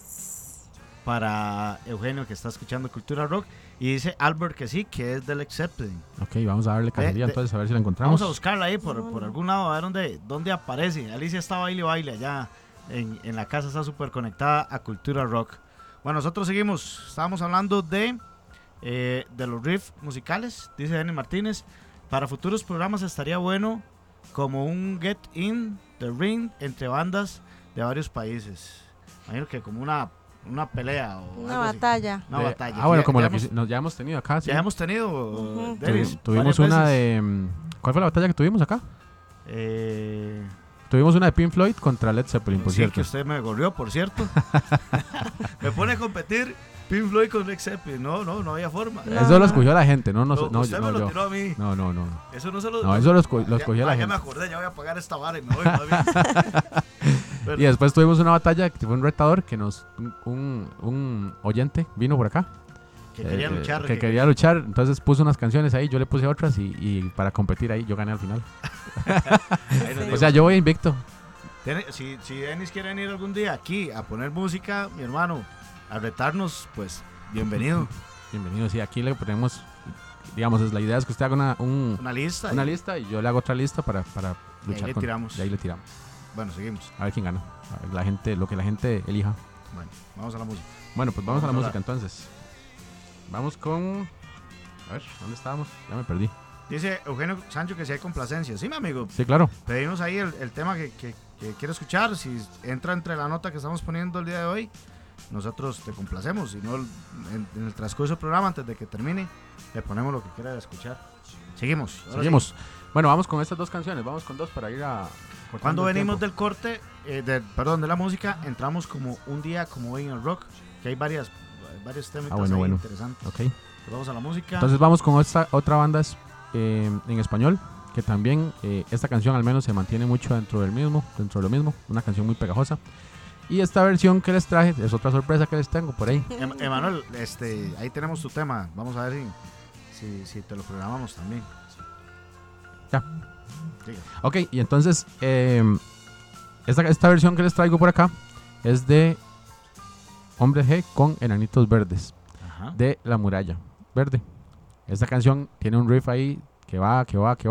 A: para Eugenio, que está escuchando Cultura Rock. Y dice Albert que sí, que es del Led Zeppelin.
C: Ok, vamos a darle cacería
A: de-
C: entonces a ver si la encontramos.
A: Vamos a buscarla ahí por algún lado, a ver dónde aparece. Alicia está baile allá en la casa, está súper conectada a Cultura Rock. Bueno, nosotros seguimos, estábamos hablando de los riffs musicales, dice Denis Martínez. Para futuros programas estaría bueno como un Get In the Ring entre bandas de varios países. Imagino que como una pelea o
B: Una
A: algo así.
B: batalla.
A: Una batalla.
C: Bueno,
A: Ya-
C: como
A: ya
C: la que
A: hemos-
C: ya hemos tenido acá. Sí.
A: ya hemos tenido,
B: Ujú.
A: Denis,
C: Tuvimos
A: varias
C: una
A: veces.
C: de... ¿Cuál fue la batalla que tuvimos acá?
A: Eh,
C: Tuvimos una de Pink Floyd contra Led Zeppelin, por
A: sí,
C: cierto.
A: que usted me gorrió, por cierto. Me pone a competir Pink Floyd con Led Zeppelin. No había forma.
B: No.
C: Eso lo escogió la gente, no, no,
A: No,
C: no,
A: usted me lo
C: yo.
A: tiró a mí.
C: No.
A: Eso no se lo...
C: No, eso lo escogió la
A: Ya me
C: gente.
A: acordé, ya voy a pagar esta vara y me voy más bien. Pero-
C: Y después tuvimos una batalla que fue un retador que un oyente vino por acá.
A: que quería luchar.
C: Que quería luchar, entonces puso unas canciones ahí, yo le puse otras y para competir ahí yo gané al final.
A: Ahí nos
B: Sí.
A: dijo.
C: O sea, yo voy invicto.
A: Si Denis quiere venir algún día aquí a poner música, mi hermano, a retarnos, pues bienvenido.
C: Bienvenido, sí, aquí le ponemos, digamos, la idea es que usted haga
A: Una lista.
C: una
A: y-
C: lista y yo le hago otra lista para
A: Y ahí
C: luchar
A: le tiramos.
C: y ahí le tiramos.
A: Bueno, seguimos.
C: A ver quién gana. A ver, la gente, lo que la gente elija.
A: Bueno, vamos a la música.
C: Bueno, pues vamos a la
A: Vamos a
C: música entonces. Vamos con... A ver, ¿dónde estábamos? Ya me perdí.
A: Dice Eugenio Sancho que si hay complacencia. Sí, mi amigo.
C: Sí, claro.
A: Pedimos ahí el tema que quiere escuchar. Si entra entre la nota que estamos poniendo el día de hoy, nosotros te complacemos. Si no, en el transcurso del programa, antes de que termine, le ponemos lo que quiera escuchar. Seguimos. Ahora
C: Seguimos.
A: sí.
C: Bueno, vamos con estas dos canciones. Vamos con dos para ir a... cortando
A: Cuando
C: el
A: venimos
C: tiempo.
A: del corte, de la música, entramos como un día como hoy en el rock, que hay varios temas
C: bueno.
A: interesantes.
C: Ok.
A: Pues vamos a la música.
C: Entonces vamos con otra banda en español, que también esta canción al menos se mantiene mucho dentro de lo mismo, una canción muy pegajosa. Y esta versión que les traje es otra sorpresa que les tengo por ahí.
A: Emanuel, ahí tenemos tu tema. Vamos a ver si te lo programamos también.
C: Ya.
A: Diga.
C: Ok, y entonces esta versión que les traigo por acá es de Hombre G con Enanitos Verdes,
A: Ajá.
C: de La Muralla Verde. Esta canción tiene un riff ahí que va.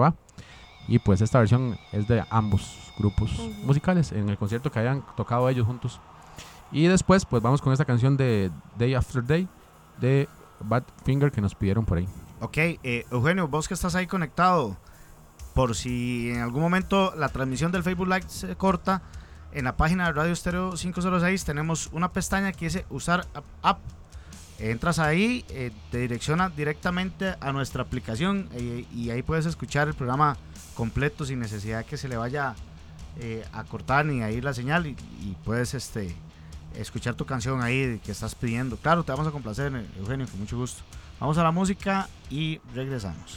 C: Y pues esta versión es de ambos grupos musicales en el concierto que hayan tocado ellos juntos. Y después pues vamos con esta canción de Day After Day de Badfinger que nos pidieron por ahí.
A: Ok, Eugenio, vos que estás ahí conectado, por si en algún momento la transmisión del Facebook Live se corta, en la página de Radio Estéreo 506 tenemos una pestaña que dice usar app. Entras ahí, te direcciona directamente a nuestra aplicación y ahí puedes escuchar el programa completo sin necesidad de que se le vaya a cortar ni a ir la señal y puedes escuchar tu canción ahí que estás pidiendo. Claro, te vamos a complacer, Eugenio, con mucho gusto. Vamos a la música y regresamos.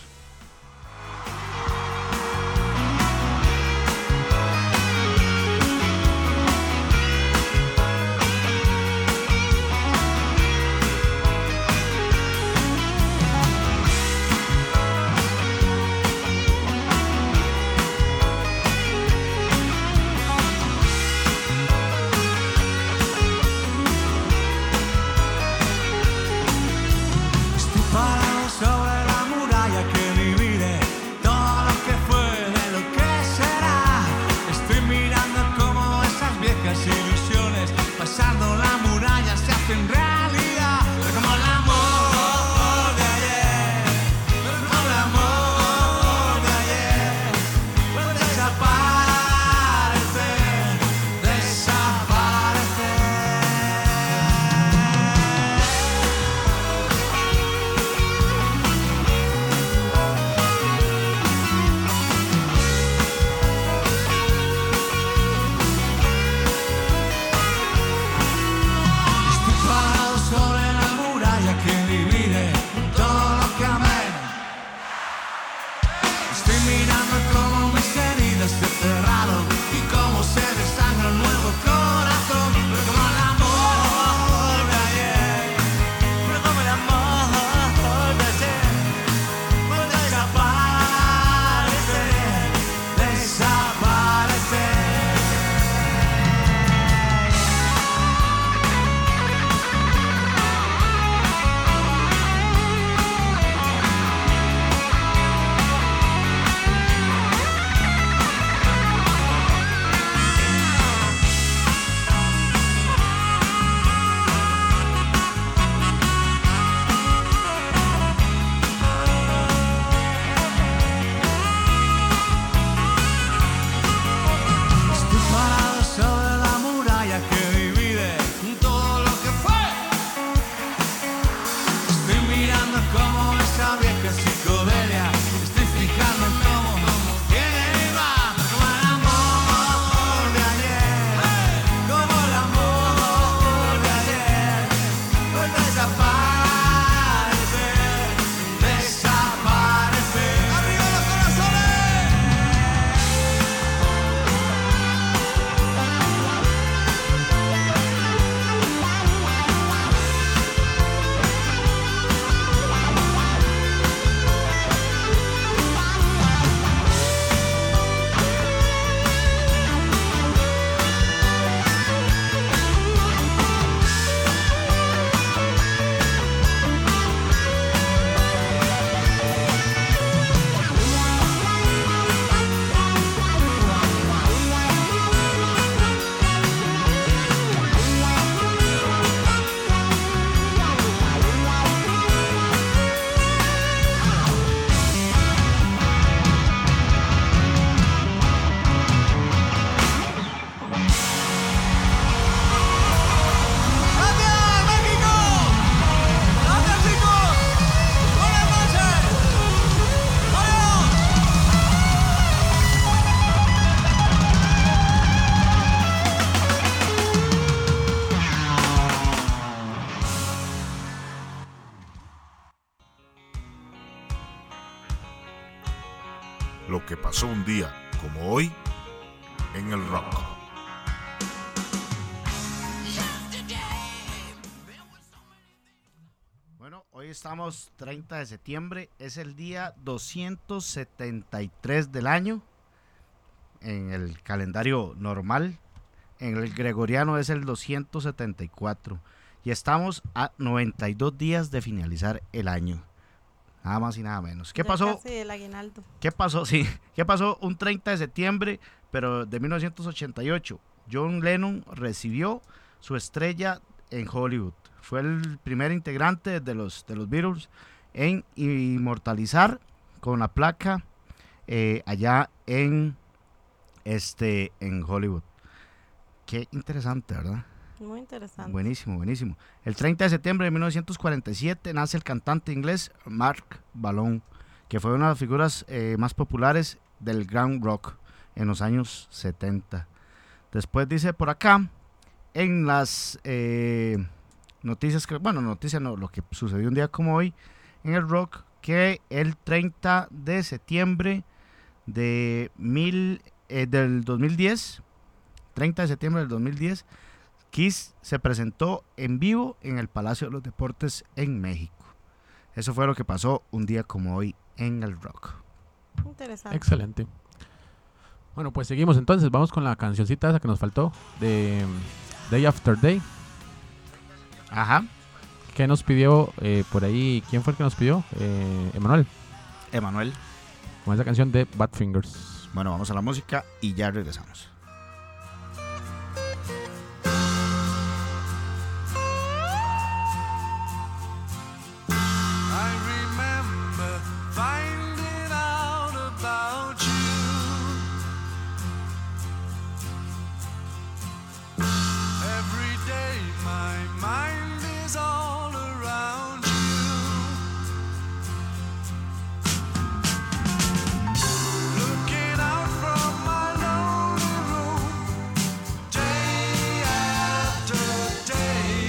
E: Estoy parado sobre la muralla que
G: pasó un día como hoy en el rock.
A: Bueno, hoy estamos 30 de septiembre, es el día 273 del año en el calendario normal, en el gregoriano es el 274 y estamos a 92 días de finalizar el año, nada más y nada menos. ¿Qué
B: Ya
A: pasó?
B: casi el aguinaldo.
A: ¿Qué pasó? Sí, ¿qué pasó un 30 de septiembre, pero de 1988? John Lennon recibió su estrella en Hollywood. Fue el primer integrante de los Beatles en inmortalizar con la placa allá en Hollywood. Qué interesante, ¿verdad?
B: Muy interesante.
A: Buenísimo, buenísimo. El 30 de septiembre de 1947 nace el cantante inglés Mark Ballon, que fue una de las figuras más populares del glam rock en los años 70. Después dice por acá, en las noticias, noticias no, lo que sucedió un día como hoy en el rock, que el 30 de septiembre del 2010, 30 de septiembre del 2010, Kiss se presentó en vivo en el Palacio de los Deportes en México. Eso fue lo que pasó un día como hoy en el rock.
B: Interesante.
C: Excelente. Bueno, pues seguimos entonces. Vamos con la cancioncita esa que nos faltó de Day After Day.
A: Ajá.
C: ¿Qué nos pidió por ahí? ¿Quién fue el que nos pidió? Emanuel.
A: Emanuel.
C: Con esa canción de Badfingers.
A: Bueno, vamos a la música y ya regresamos.
E: I remember finding out about you. Every day my mind is all around you. Looking out from my lonely room, day after day.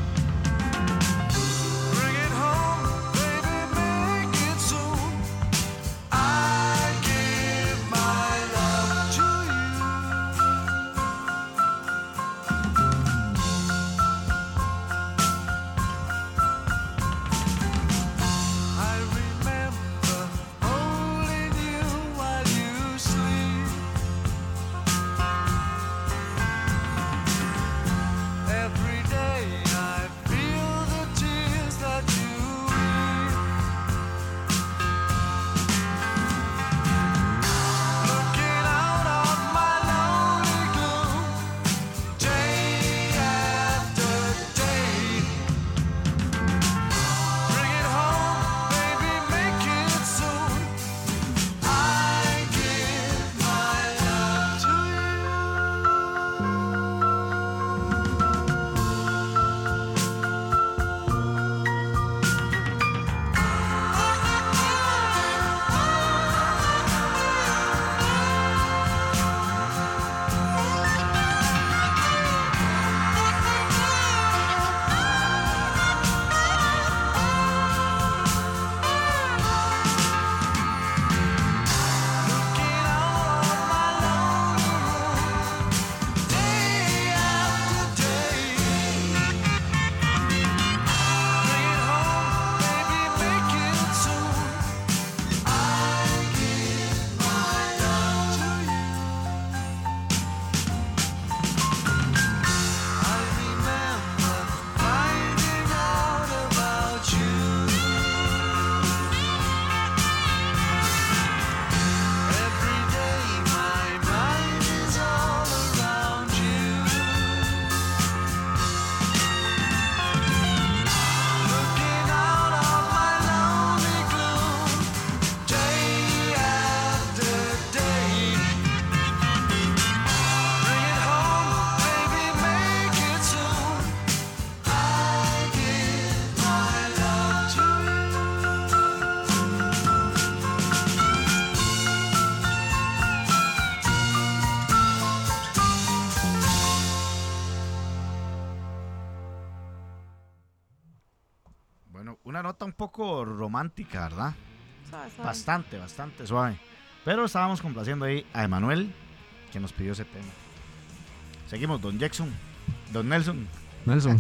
E: Bring it home, baby, make it soon. I give my love to you. I remember holding you while you sleep. Every day I feel the tears that you weep. Looking out of my lonely gloom, day after day. Bring it home, baby, make it soon. I give my love to Looking out of my lonely room, day after day. Bring it home, baby, make it soon. I give my love to you. I remember finding out about you. Every day my mind is all around you. Looking out of my lonely gloom, day after day. Bring it home, baby, make it soon. I give my love to
A: Bueno, una nota un poco romántica, ¿verdad?
B: Suave, suave.
A: Bastante, bastante suave. Pero estábamos complaciendo ahí a Emanuel, que nos pidió ese tema. Seguimos, Don Jackson, Don Nelson.
C: Nelson.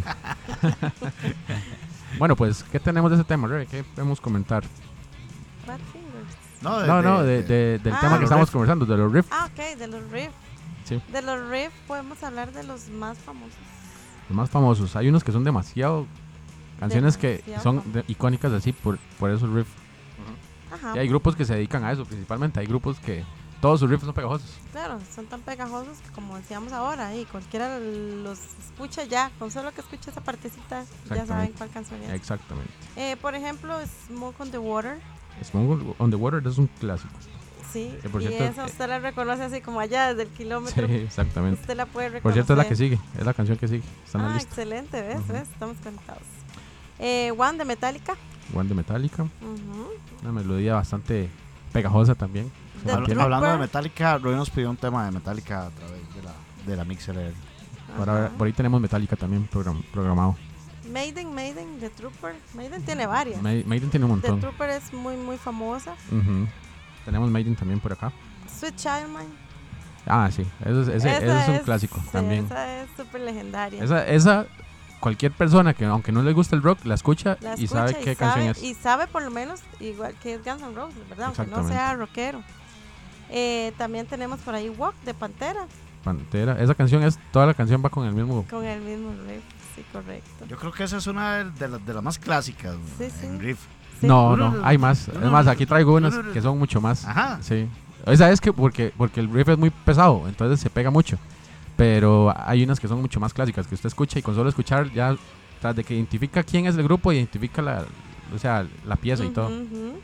C: Bueno, pues, ¿qué tenemos de ese tema, Rebe? ¿Qué podemos comentar?
B: Bad Fingers.
C: Del tema que
A: los
C: estamos
A: riffs.
C: conversando, de los riffs.
B: Ah, ok, de los riffs.
C: Sí.
B: De los riffs podemos hablar de los más famosos.
C: Los más famosos. Hay unos que son demasiado canciones que
B: Demasiado
C: son icónicas así por esos riffs.
B: Ajá.
C: Y hay grupos que se dedican a eso principalmente. Hay grupos que todos sus riffs son pegajosos.
B: Claro, son tan pegajosos que como decíamos ahora, y cualquiera los escucha ya, con solo que escuche esa partecita, ya saben cuál canción es.
C: Exactamente.
B: Por ejemplo, Smoke on the Water,
C: Smoke on the Water es un clásico.
B: sí,
C: Que por
B: y
C: cierto,
B: esa usted la reconoce así como allá desde el kilómetro.
C: Sí, exactamente.
B: Usted la puede reconocer.
C: Por cierto, es la que sigue. Es la canción que sigue. Está en la lista.
B: Excelente, ¿ves?
C: Ujú.
B: ¿Ves? Estamos conectados. One de Metallica.
C: One de Metallica.
B: Ujú.
C: Una melodía bastante pegajosa también.
B: The
C: mantiene.
B: Trooper.
A: Hablando de Metallica, Roy nos pidió un tema de Metallica a través de la MixLR.
B: Ajá.
C: Por ahí tenemos Metallica también programado.
B: Maiden, The Trooper. Maiden tiene varias.
C: Maiden tiene un
B: The
C: montón.
B: Trooper es muy, muy famosa.
C: Ujú. Tenemos Maiden también por acá.
B: Sweet Child of Mine.
C: Ah, sí. Ese es un clásico
B: sí,
C: también.
B: Esa es súper legendaria.
C: Esa, cualquier persona que aunque no le guste el rock, la escucha
B: La
C: y
B: escucha
C: sabe qué canción es.
B: Y sabe por lo menos igual que es Guns N' Roses, ¿verdad? Aunque no
C: Exactamente.
B: sea rockero. También tenemos por ahí Walk de Pantera,
C: Pantera. Esa canción toda la canción va con el mismo.
B: con el mismo riff. Sí, correcto.
A: Yo creo que esa es una de las más clásicas
B: Sí, sí.
A: en riff.
B: Sí.
C: No, hay más. Es más, aquí traigo unas que son mucho más.
A: Ajá.
C: Sí. Esa es que porque el riff es muy pesado, entonces se pega mucho. Pero hay unas que son mucho más clásicas que usted escucha y con solo escuchar ya, tras de que identifica quién es el grupo, identifica la pieza y todo.
B: Ujú.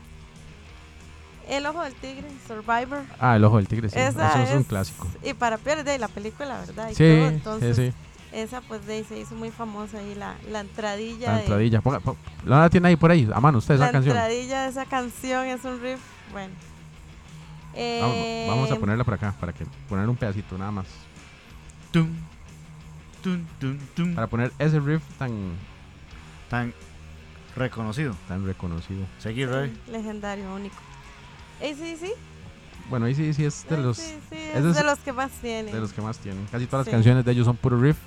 B: El Ojo del Tigre, Survivor.
C: Ah, El Ojo del Tigre, sí.
B: Esa
C: Eso es un clásico.
B: Y para pierde la película, ¿verdad? Y
C: Sí,
B: todo, entonces,
C: sí.
B: esa pues de ahí se hizo muy famosa ahí la entradilla.
C: La entradilla. La tiene ahí por ahí, a mano usted
B: La
C: esa canción.
B: entradilla de esa canción es un riff, bueno.
C: Vamos a ponerla por acá, para que poner un pedacito nada más.
A: Tum, tum, tum, tum.
C: Para poner ese riff
A: Tan reconocido.
C: tan reconocido.
A: Seguir, Roy.
B: Legendario, único. AC/DC.
C: Bueno, ahí sí es de los,
B: Sí,
C: es
B: es
C: de-
B: de los que más tienen.
C: de los que más tienen. Casi todas
B: Sí.
C: las canciones de ellos son puro riff.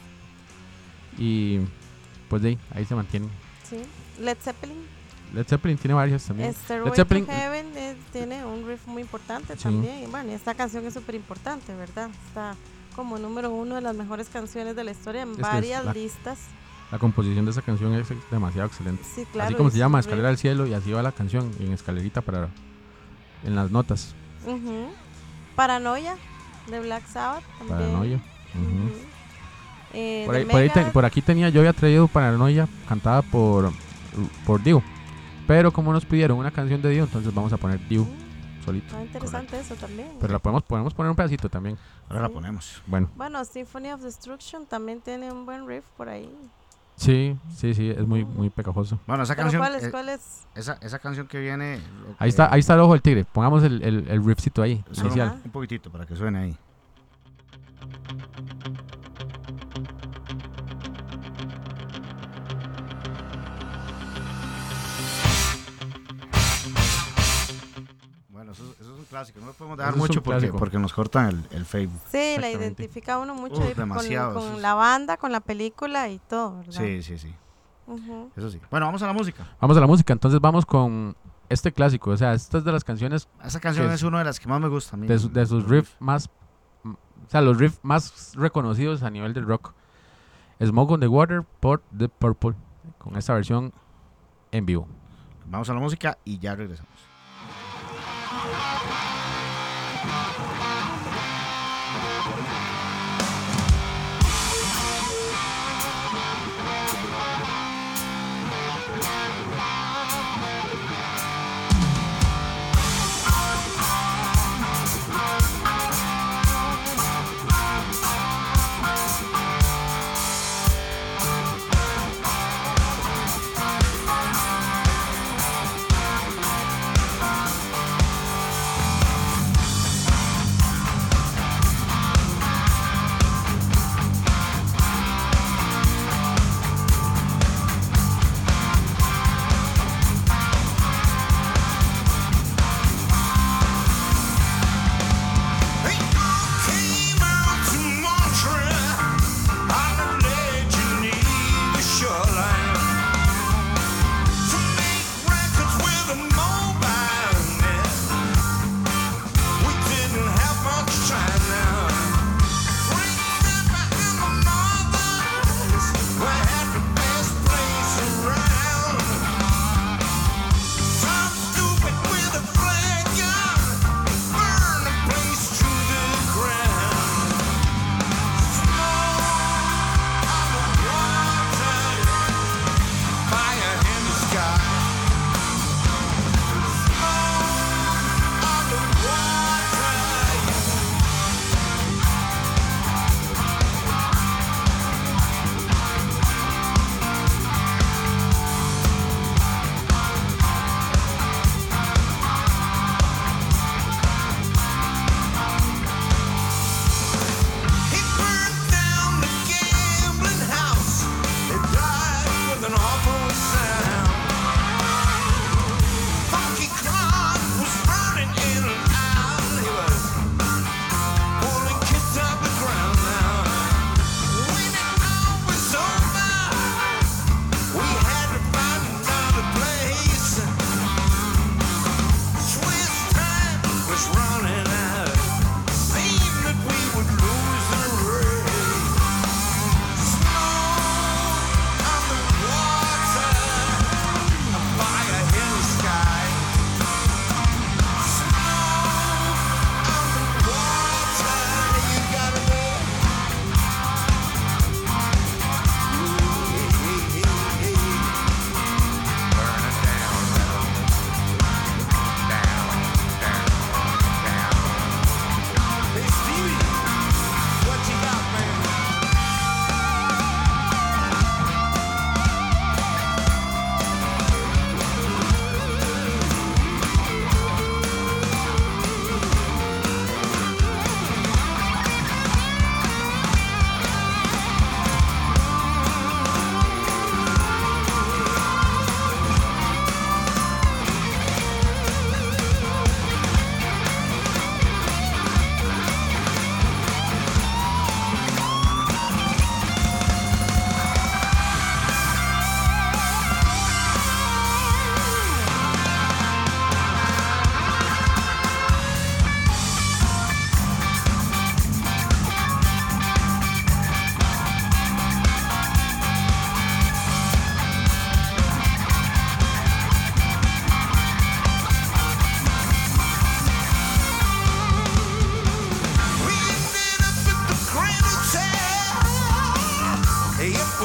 C: Y pues de ahí se mantienen.
B: Sí. Led Zeppelin.
C: Led Zeppelin tiene varias también.
B: Stairway
C: Led Zeppelin-
B: to Heaven tiene un riff muy importante
C: Sí.
B: también. Y bueno, y esta canción es súper importante, ¿verdad? Está como número 1 de las mejores canciones de la historia en
C: que es
B: varias
C: la-
B: listas.
C: La composición de esa canción es demasiado excelente.
B: Sí, claro.
C: así como
B: y
C: se llama,
B: su
C: Escalera al Cielo, y así va la canción, y en escalerita en las notas.
B: riff. Ujú. Paranoia de Black Sabbath también.
C: Paranoia. Ujú.
B: Ujú.
C: Por,
B: de
C: ahí, por, ahí
B: Megadeth.
C: por aquí yo había traído Paranoia cantada por Dio. Pero como nos pidieron una canción de Dio, entonces vamos a poner Dio solito.
B: Está interesante eso también.
C: Pero la podemos poner un pedacito también.
A: Ahora la
B: Sí.
A: ponemos.
C: Bueno,
B: Bueno, Symphony of Destruction también tiene un buen riff por ahí.
C: sí, es muy pegajoso.
A: Bueno, esa
B: Pero
A: canción.
B: ¿cuál es?
A: Esa canción que viene.
C: Ahí está el ojo del tigre. Pongamos el riffcito ahí,
A: Solo
C: inicial.
A: un poquitito para que suene ahí. Bueno, eso es un clásico. No lo podemos dejar
C: Eso es un
A: mucho
C: clásico.
A: porque nos cortan el Facebook.
B: Sí, la
C: Exactamente.
B: identifica uno mucho
A: Uf,
B: ahí
A: demasiado, eso
B: con
A: es-
B: la banda, con la película y todo, ¿verdad?
A: Sí, sí, sí.
B: Ujú.
A: Eso sí. Bueno, vamos a la música.
C: Vamos a la música, entonces vamos con este clásico. O sea, esta es de las canciones
A: Esa canción
C: ¿Qué
A: es
C: es?
A: una de las que más me gusta a mí.
C: de sus riffs más. O sea, los riffs más reconocidos a nivel del rock. Smoke on the Water por The Purple. Con esta versión en vivo.
A: Vamos a la música y ya regresamos.
D: Thank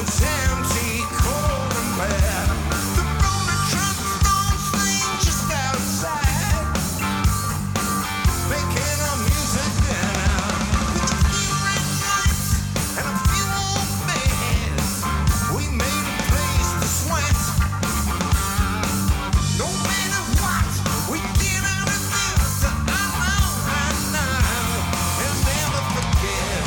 H: it's empty, cold and bare. The rolling trucks don't swing just outside, making our music now. With a few red lights and a few old bands, we made a place to sweat. No matter what we did out of this, I know, and never forget.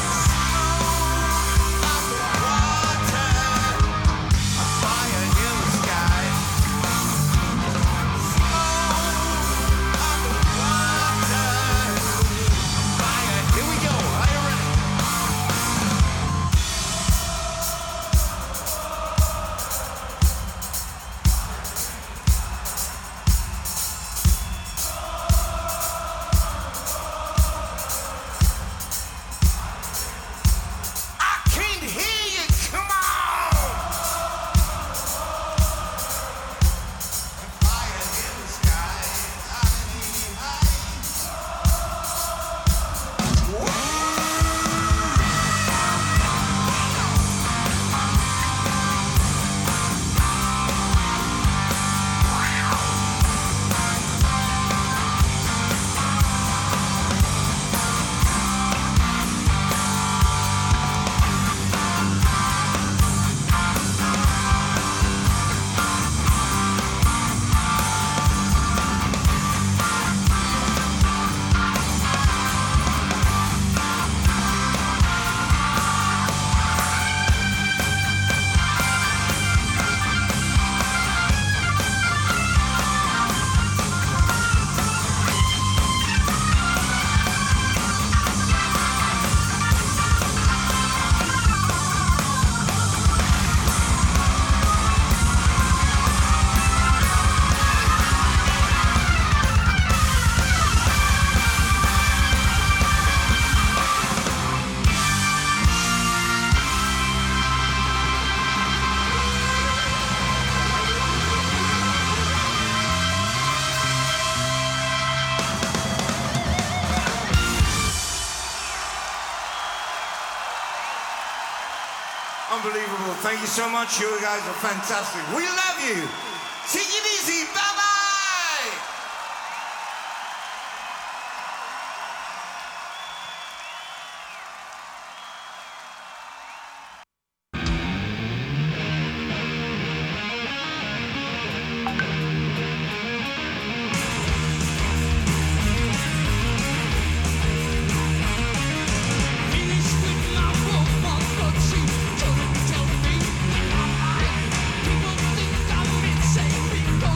H: Unbelievable. Thank you so much. You guys are fantastic. We love you. Take it easy. Bye-bye.
E: People think I'm insane because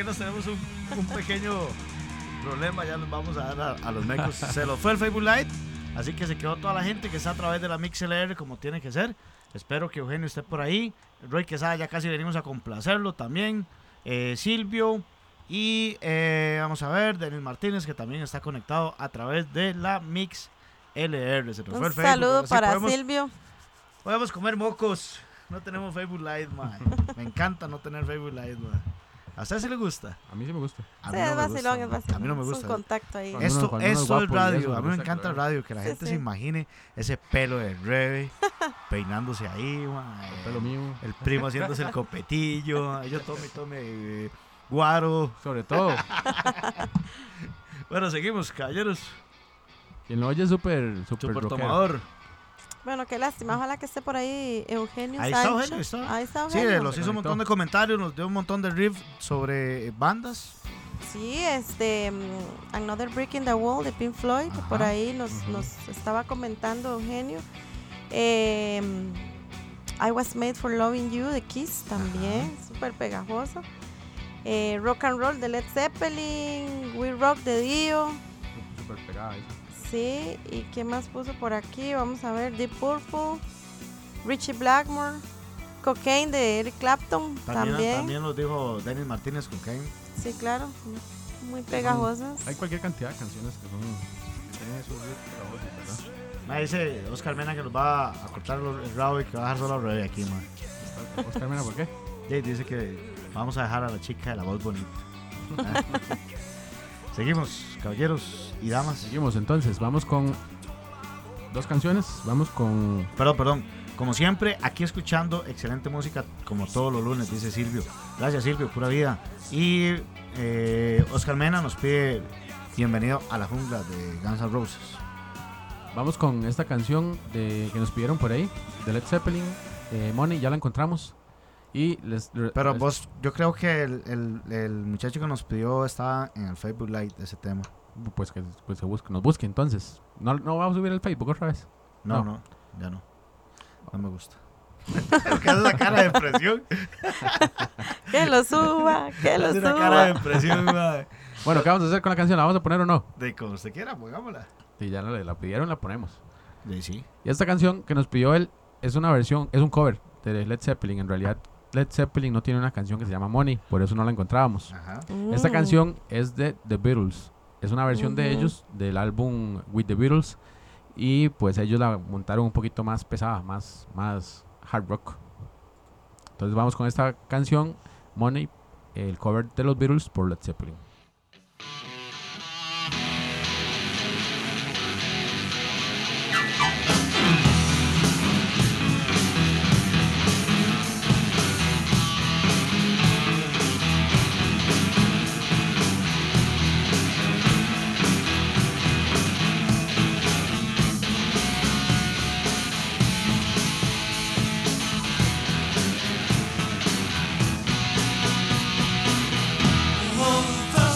A: aquí nos tenemos un pequeño problema, ya nos vamos a dar a los mecos. Se los fue el Facebook Live, así que se quedó toda la gente que está a través de la MixLR como tiene que ser. Espero que Eugenio esté por ahí. Roy Quesada ya casi venimos a complacerlo también. Silvio y vamos a ver, Denis Martínez que también está conectado a través de la MixLR. Se nos fue
B: Un
A: el Facebook.
B: saludo
A: Ahora sí
B: para
A: podemos-
B: Silvio.
A: Podemos comer mocos. No tenemos Facebook Live, man. Me encanta no tener Facebook Live, man. ¿A usted sí le gusta?
C: A mí sí me gusta.
A: A
B: Sí,
A: mí no
B: es
A: me
B: vacilón,
A: gusta,
B: es
A: man.
B: vacilón.
A: A mí no me
B: Es
A: gusta.
B: un contacto ahí.
C: Cuando
A: Esto
C: uno es
A: es
C: guapo y
A: radio.
C: eso,
A: A mí me
C: gusta
A: encanta el
C: que
A: radio. Que la
B: Sí,
A: gente
B: sí.
A: se imagine ese pelo de Rebe peinándose ahí, man.
C: Pelo mío.
A: El primo haciéndose el copetillo. Yo tome guaro.
C: Sobre todo,
A: Bueno, seguimos, caballeros.
C: quien lo oye es súper
A: Super
C: rockero.
A: tomador.
B: Bueno, qué lástima. Ojalá que esté por ahí Eugenio
A: Ahí está
B: Sancho.
A: Eugenio, ahí está.
B: Ahí está
A: Sí,
B: Eugenio.
A: nos hizo un montón de comentarios. Nos dio un montón de riffs sobre bandas.
B: Sí, Another Brick in the Wall de Pink Floyd, que por
A: Ajá.
B: ahí nos estaba comentando Eugenio. I Was Made for Loving You de Kiss también, súper pegajoso. Rock and Roll de Led Zeppelin, We Rock de Dio.
C: Súper pegada esa.
B: Sí, ¿y qué más puso por aquí? Vamos a ver, Deep Purple, Richie Blackmore, Cocaine de Eric Clapton también.
A: También nos dijo Denis Martínez con Kane.
B: Sí, claro, muy pegajosas.
C: Hay cualquier cantidad de canciones que tienen esos riffs pegajosos, ¿verdad?
A: Me dice Oscar Mena que nos va a cortar el rabo y que va a dejar solo a Rebe aquí, man.
C: Oscar Mena, ¿por qué?
A: Jay dice que vamos a dejar a la chica de la voz bonita. Ah. Seguimos, caballeros y damas.
C: Seguimos entonces, vamos con dos canciones. Vamos con
A: Perdón. Como siempre, aquí escuchando excelente música, como todos los lunes, dice Silvio. Gracias, Silvio, pura vida. Y Oscar Mena nos pide bienvenido a la jungla de Guns N' Roses.
C: Vamos con esta canción que nos pidieron por ahí, de Led Zeppelin, Money, ya la encontramos. Y
A: Pero vos, yo creo que el muchacho que nos pidió está en el Facebook Live de ese tema.
C: pues que se busque, nos busque entonces. No vamos a subir el Facebook otra vez.
A: No, ya no. No me gusta. ¿Qué es la cara de depresión?
B: Que lo suba, que lo
A: Es una cara de
B: suba.
A: depresión, madre.
C: Bueno, ¿qué vamos a hacer con la canción? ¿La vamos a poner o no?
A: De como usted quiera, pongámosla.
C: Si ya la pidieron, la ponemos.
A: Sí.
C: Y esta canción que nos pidió él es una versión, es un cover de Led Zeppelin. En realidad, Led Zeppelin no tiene una canción que se llama Money, por eso no la encontrábamos.
A: Ajá.
C: Esta
B: Mm.
C: canción es de The Beatles. Es una versión de
B: Ujú.
C: ellos del álbum With the Beatles. Y pues ellos la montaron un poquito más pesada, más hard rock. Entonces vamos con esta canción, Money, el cover de los Beatles por Led Zeppelin.
E: Oh,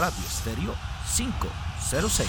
A: Radio Estéreo 506.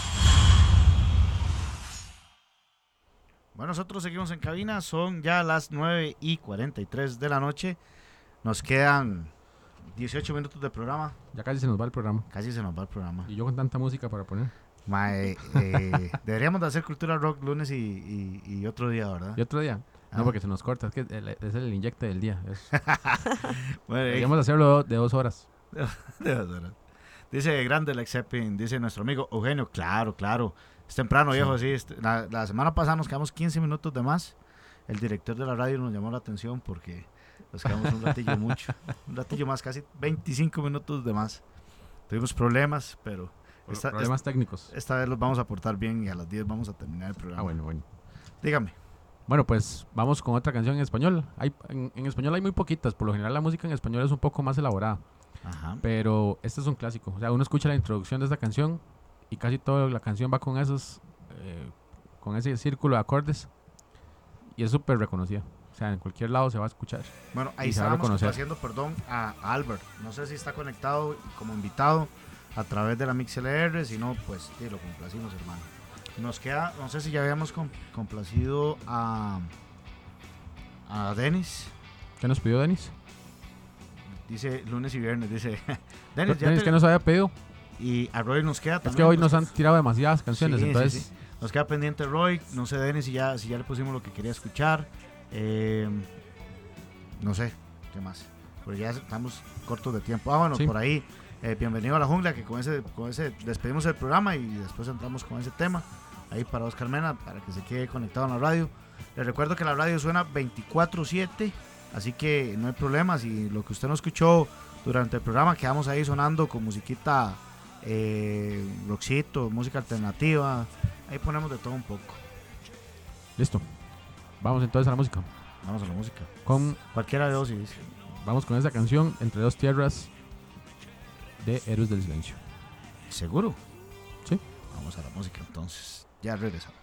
A: Bueno, nosotros seguimos en cabina, son ya las 9:43 de la noche. Nos quedan 18 minutos de programa.
C: Ya casi se nos va el programa.
A: Casi se nos va el programa.
C: Y yo con tanta música para poner.
A: Mae, deberíamos de hacer cultura rock lunes y otro día, ¿verdad?
C: ¿Y otro día?
A: Ah.
C: No, porque se nos corta. Es que es el inyecte del día.
A: Bueno,
C: Deberíamos hacerlo de 2 horas.
A: de 2 horas. Dice grande Lex Zeppelin, dice nuestro amigo Eugenio, claro. Es temprano, viejo, sí. La semana pasada nos quedamos 15 minutos de más. El director de la radio nos llamó la atención porque nos quedamos un ratillo mucho. Un ratillo más, casi 25 minutos de más. Tuvimos problemas, pero
C: Problemas técnicos.
A: esta vez los vamos a portar bien y a las 10 vamos a terminar el programa.
C: Ah, bueno.
A: Dígame.
C: Bueno, pues vamos con otra canción en español. En español hay muy poquitas. Por lo general la música en español es un poco más elaborada.
A: Ajá.
C: Pero este es un clásico. O sea, uno escucha la introducción de esta canción y casi toda la canción va con con ese círculo de acordes. Y es súper reconocida. O sea, en cualquier lado se va a escuchar.
A: Bueno, ahí
C: Y se va a
A: estábamos
C: reconocer.
A: haciendo perdón a Albert. No sé si está conectado como invitado a través de la MixLR, si no, pues sí, lo complacimos, hermano. Nos queda, no sé si ya habíamos complacido a Denis.
C: ¿Qué nos pidió Denis?
A: Dice lunes y viernes, dice Denis, ya
C: Denis, ¿qué nos había pedido?
A: y a Roy nos queda
C: Es
A: también.
C: que hoy nos han tirado demasiadas canciones,
A: Sí,
C: entonces...
A: sí. Nos queda pendiente Roy, no sé Denis si ya le pusimos lo que quería escuchar. No sé, ¿qué más? Pero ya estamos cortos de tiempo. Ah, bueno,
C: Sí.
A: por ahí, bienvenido a la jungla, que con ese despedimos el programa y después entramos con ese tema. Ahí para Oscar Mena, para que se quede conectado en la radio. Les recuerdo que la radio suena 24/7, así que no hay problema. Si lo que usted no escuchó durante el programa, quedamos ahí sonando con musiquita, rockcito, música alternativa. Ahí ponemos de todo un poco.
C: Listo. Vamos entonces a la música.
A: Vamos a la música.
C: Cualquiera
A: de dos y dice.
C: Vamos con esta canción, Entre dos tierras, de Héroes del Silencio.
A: ¿Seguro?
C: Sí.
A: Vamos a la música entonces. Ya regresamos.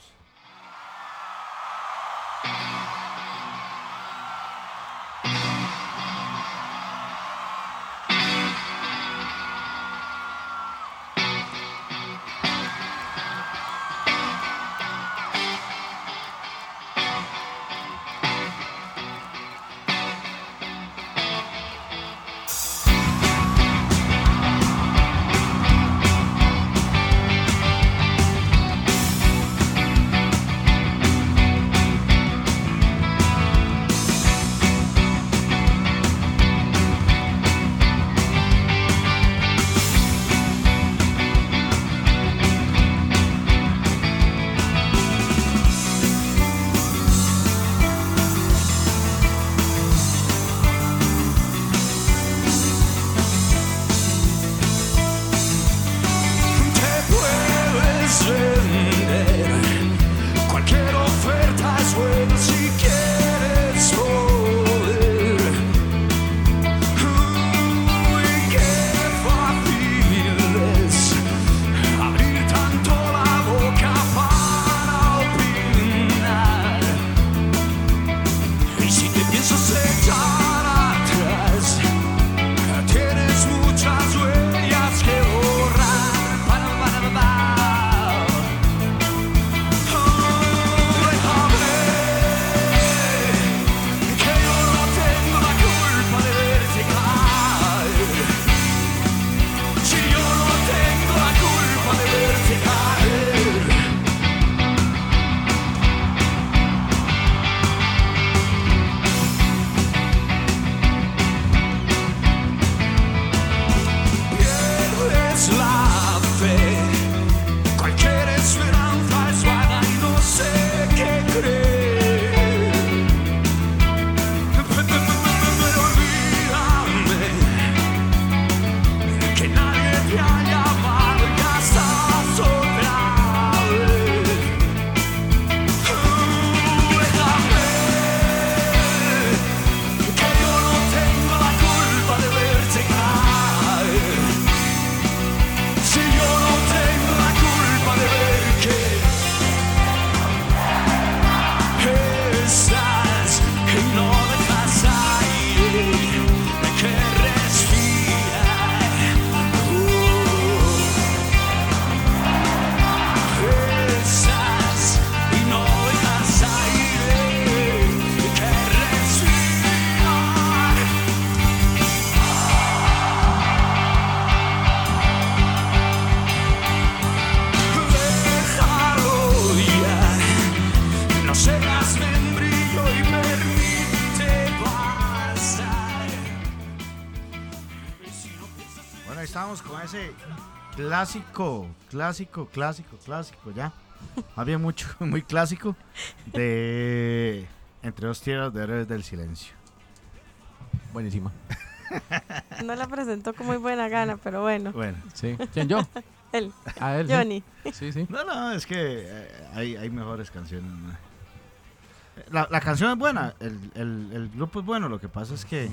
A: regresamos con ese clásico, ya. Había mucho, muy clásico de Entre dos tierras de Héroes del Silencio.
C: Buenísima.
B: No la presentó con muy buena gana, pero bueno.
A: Bueno,
C: Sí. ¿Quién, yo?
B: Él,
C: A él. sí.
B: Johnny.
C: Sí, sí.
A: no, es que hay mejores canciones. ¿No? La canción es buena, el grupo es bueno, lo que pasa es que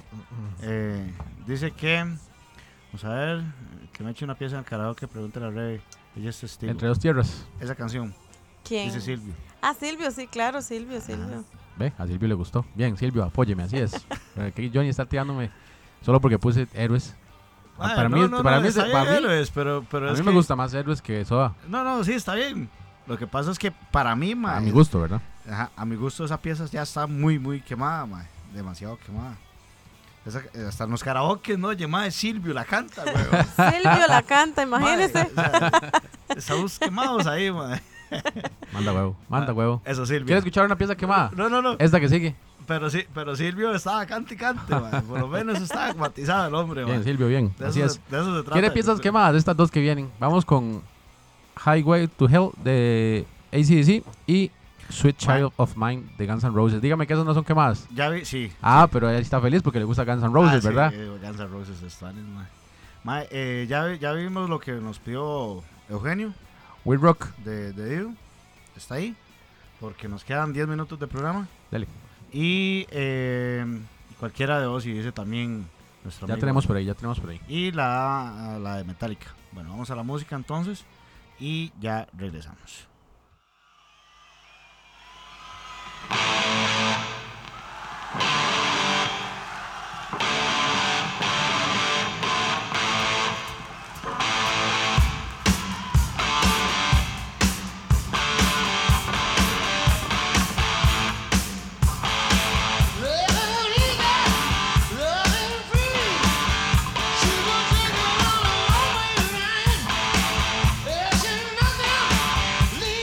A: dice que, vamos a ver, que me eche una pieza en el karaoke, pregúntale a Rey, ella es testigo.
C: Entre dos tierras.
A: Esa canción,
B: ¿Quién?
A: dice Silvio.
B: Ah, Silvio, sí, claro, Silvio.
C: Ve, a Silvio le gustó. Bien, Silvio, apóyeme, así es. Aquí Johnny está tirándome solo porque puse héroes. Para mí,
A: está bien, Héroes, pero
C: a
A: es
C: mí me
A: que-
C: gusta más héroes que Soda.
A: No, sí, está bien. Lo que pasa es que para mí,
C: A mi gusto, ¿verdad?
A: Ajá, a mi gusto esa pieza ya está muy quemada, mae. Demasiado quemada. Hasta en los karaoke, ¿no? Llamada de Silvio la canta, weón.
B: Silvio la canta, imagínese.
A: Mae, o sea, estamos quemados ahí, mae.
C: Manda huevo.
A: Eso, Silvio.
C: ¿Quieres escuchar una pieza quemada?
A: No.
C: Esta que sigue.
A: Pero Silvio estaba cante y cante, mae. Por lo menos estaba matizado el hombre, mae.
C: Bien, Silvio, bien.
A: De
C: Así
A: eso,
C: es.
A: de eso se trata.
C: ¿Quiere piezas quemadas de estas dos que vienen? Vamos con Highway to Hell de AC/DC y Sweet Child of Mine de Guns N' Roses. Dígame que esas no son quemadas.
A: Ya vi, sí.
C: Ah, pero ahí está feliz porque le gusta Guns N' Roses,
A: sí,
C: ¿verdad?
A: Guns N' Roses están, mae. Mae, ya vimos lo que nos pidió Eugenio
C: We Rock.
A: de Dio. Está ahí. Porque nos quedan 10 minutos de programa.
C: Dale.
A: Y cualquiera de Ozzy dice también nuestro
C: Ya
A: amigo.
C: tenemos por ahí.
A: Y la de Metallica. Bueno, vamos a la música entonces. Y ya regresamos.
H: Leave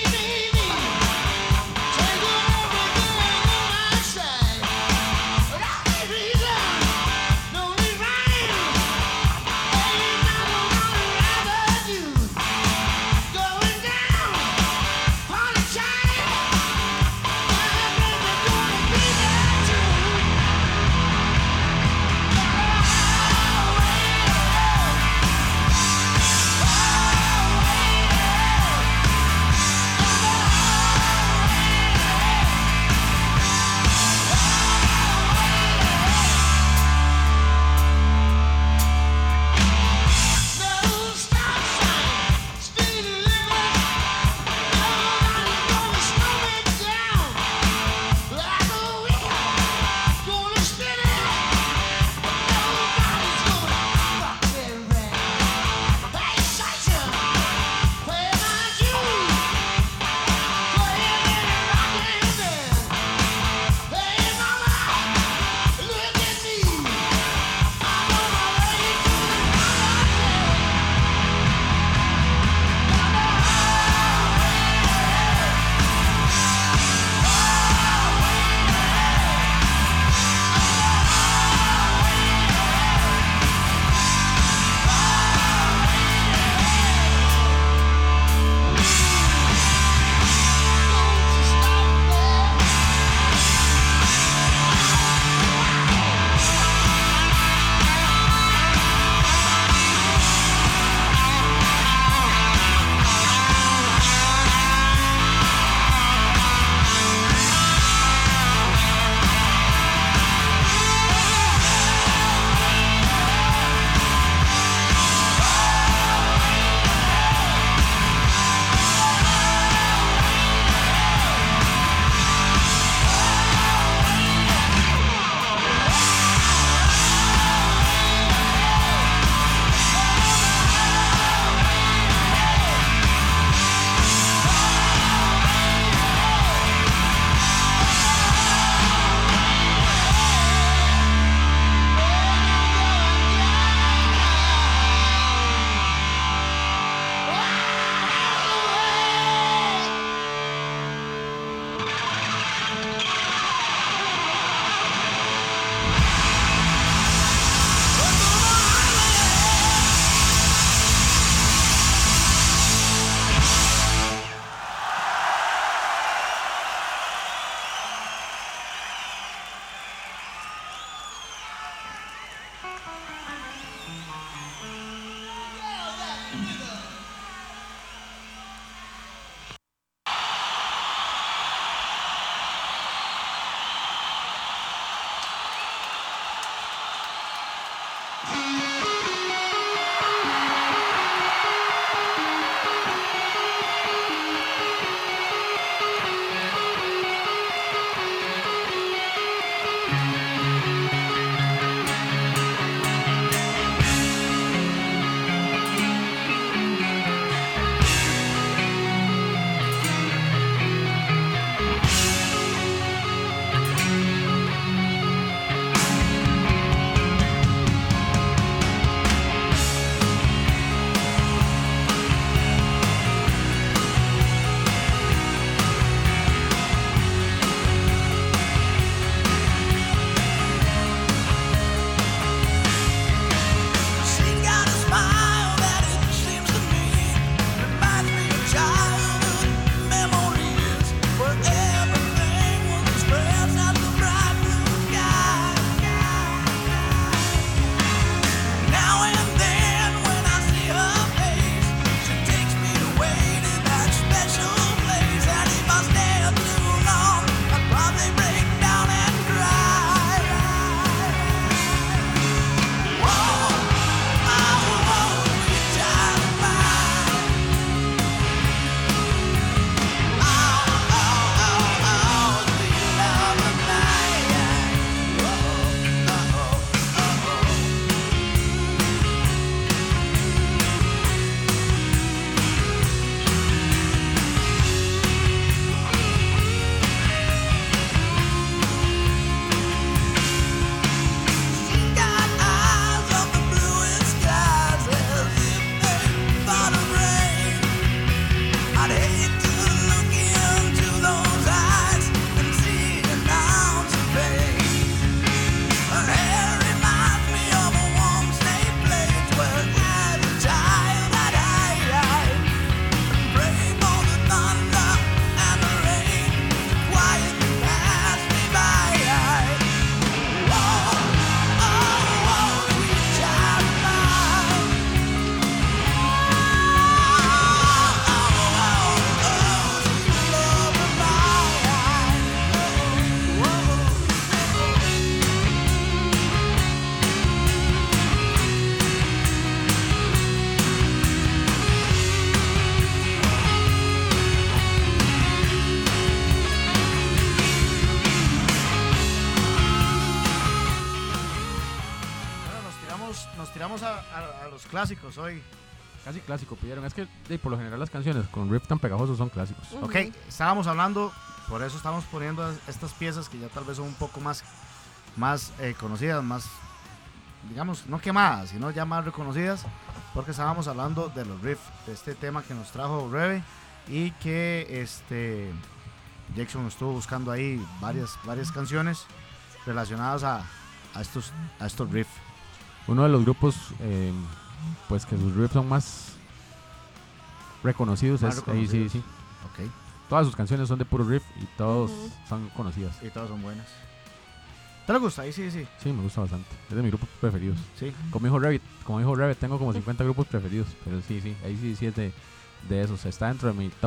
A: tiramos a los clásicos hoy.
C: Casi clásico pidieron. Es que por lo general las canciones con riff tan pegajosos son clásicos.
B: Ujú.
A: Ok, estábamos hablando, por eso estamos poniendo estas piezas que ya tal vez son un poco más conocidas, más, digamos, no quemadas, sino ya más reconocidas, porque estábamos hablando de los riffs, de este tema que nos trajo Rebe y que Jackson estuvo buscando ahí varias canciones relacionadas a estos riffs.
C: Uno de los grupos, pues que sus riffs son más reconocidos
A: Más
C: es
A: reconocidos.
C: AC/DC.
A: Ok,
C: Todas sus canciones son de puro riff y todos
B: Ujú.
C: son conocidas.
A: y todas son buenas. ¿Te le gusta? Ahí sí.
C: Sí, me gusta bastante. Es de mis grupos preferidos.
A: Sí.
C: Como dijo Revit, tengo como 50 grupos preferidos. Pero sí, AC/DC es de esos. Está dentro de mi top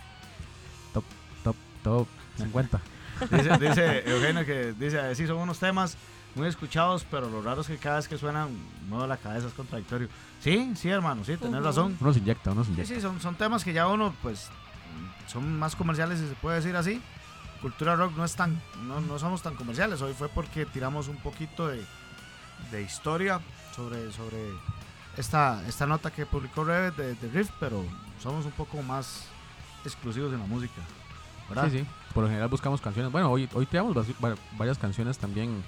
C: 50.
A: Dice Eugenio que dice, sí, son unos temas muy escuchados, pero lo raro es que cada vez que suenan mueve la cabeza, es contradictorio. Sí, hermano, sí, tenés
B: Ujú.
A: razón.
C: Uno se inyecta.
A: Sí, son temas que ya uno, pues, son más comerciales, si se puede decir así. Cultura Rock no no somos tan comerciales. Hoy fue porque tiramos un poquito de historia sobre esta nota que publicó Reve de Riff, pero somos un poco más exclusivos en la música, ¿verdad?
C: Sí. Por lo general buscamos canciones. Bueno, hoy tenemos varias canciones también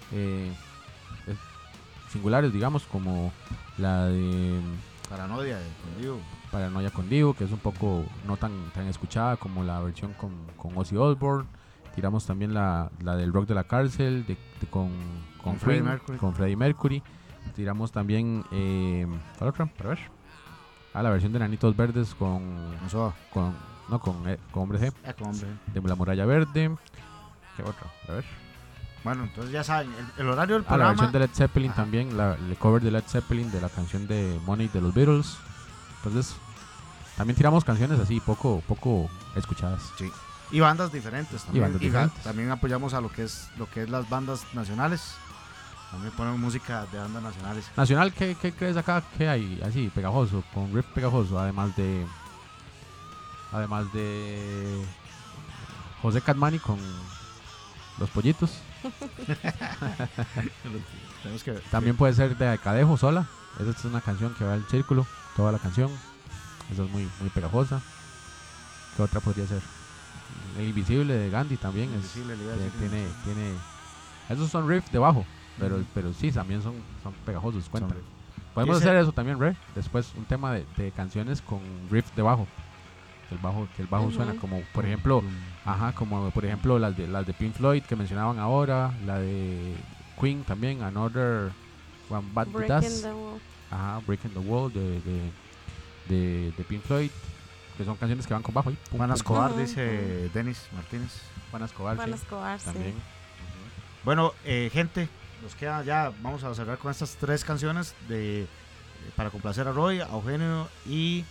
C: singulares, digamos, como la de
A: Paranoia de Condivo.
C: Paranoia con Dio, que es un poco no tan escuchada como la versión con Ozzy Osbourne. Tiramos también la del Rock de la Cárcel con
A: Freddie
C: Queen,
A: Mercury.
C: con Freddie Mercury. Tiramos también ¿cuál otra? Para ver. La versión de Nanitos Verdes con Hombre G,
A: Hombre.
C: de La Muralla Verde. ¿Qué otra? A ver.
A: Bueno, entonces ya saben, el horario del
C: La
A: programa.
C: versión de Led Zeppelin
A: Ajá.
C: también, el cover de Led Zeppelin de la canción de Money de los Beatles. Entonces, también tiramos canciones así poco escuchadas.
A: Sí. Y bandas diferentes también.
C: bandas diferentes.
A: También apoyamos a lo que es las bandas nacionales. También ponemos música de bandas nacionales.
C: Nacional, ¿qué crees acá que hay así pegajoso, con riff pegajoso, además de José Catmani con Los Pollitos?
A: Tenemos que
C: También puede ser de Cadejo sola. Esa es una canción que va al círculo, toda la canción. Esa es muy pegajosa. ¿Qué otra podría ser? El Invisible de Gandhi también
A: Invisible, le iba a decir
C: tiene esos son riff de bajo, pero sí también son pegajosos, cuentan. Podemos
A: Dice-
C: hacer eso también, Ray. Después un tema de canciones con riff de bajo. Que el bajo
B: Ujú.
C: suena como por ejemplo, las de Pink Floyd que mencionaban ahora, la de Queen también, Another One Bad
B: Breaking
C: Dust.
B: the Wall.
C: Breaking the Wall de Pink Floyd, que son canciones que van con bajo ahí. Pum,
A: Juan
C: pum,
A: Escobar,
B: Ujú.
A: dice Denis Martínez.
C: Juan Escobar,
B: Juan
C: sí,
B: Escobar, sí.
C: también.
A: Bueno, gente, nos queda ya, vamos a cerrar con estas 3 canciones para complacer a Roy, a Eugenio y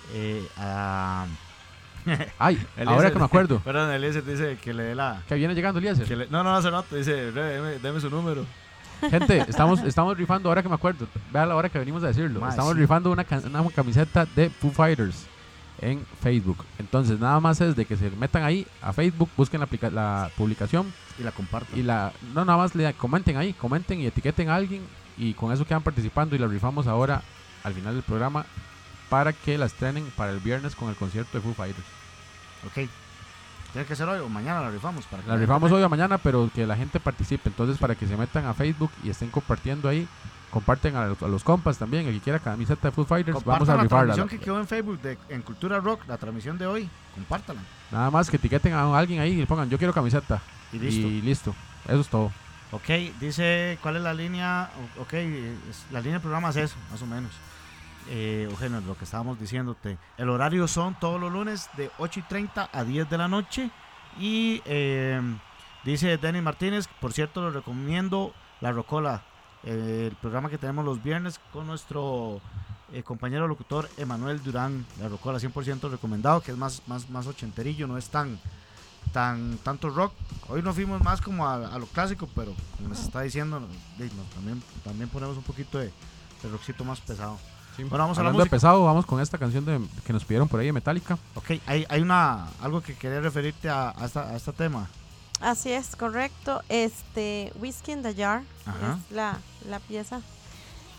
A: a...
C: Ay,
A: Eliezer.
C: ahora que me acuerdo,
A: Perdón, Eliezer dice que le dé la...
C: que viene llegando Eliezer.
A: No, hace rato, dice, deme su número.
C: Gente, estamos rifando, ahora que me acuerdo, vea la hora que venimos a decirlo.
A: Ma,
C: Estamos
A: sí.
C: rifando una camiseta de Foo Fighters en Facebook. Entonces, nada más es de que se metan ahí a Facebook, busquen la publicación
A: Y la comparto.
C: y nada más le comenten ahí, comenten y etiqueten a alguien y con eso quedan participando y la rifamos ahora al final del programa para que la estrenen para el viernes con el concierto de Foo Fighters.
A: Ok. Tiene que ser hoy o mañana la rifamos. Para que
C: La rifamos hoy o mañana, pero que la gente participe. Entonces, para que se metan a Facebook y estén compartiendo ahí, comparten a los compas también. El que quiera camiseta de Foo Fighters,
A: Compartan
C: vamos a
A: la
C: rifarla.
A: transmisión que quedó en Facebook en Cultura Rock, la transmisión de hoy. Compártala.
C: Nada más que etiqueten a alguien ahí y le pongan yo quiero camiseta.
A: Y listo.
C: Y listo. Eso es todo.
A: Ok, dice, ¿cuál es la línea? Ok, la línea del programa es eso, más o menos. Eugenio, lo que estábamos diciéndote. El horario son todos los lunes de 8:30 a 10 de la noche. Y dice Denis Martínez, por cierto, lo recomiendo, La Rocola, el programa que tenemos los viernes con nuestro compañero locutor Emanuel Durán. La Rocola 100% recomendado, que es más ochenterillo, no es tanto rock. Hoy nos fuimos más como a lo clásico, pero como nos está diciendo, también ponemos un poquito de rockcito más pesado. Bueno, vamos a la
C: Hablando de
A: música.
C: pesado, vamos con esta canción que nos pidieron por ahí de Metallica.
A: Ok, hay algo que quería referirte a este tema.
B: Así es, correcto. Whiskey in the Jar
A: Ajá.
B: es la pieza.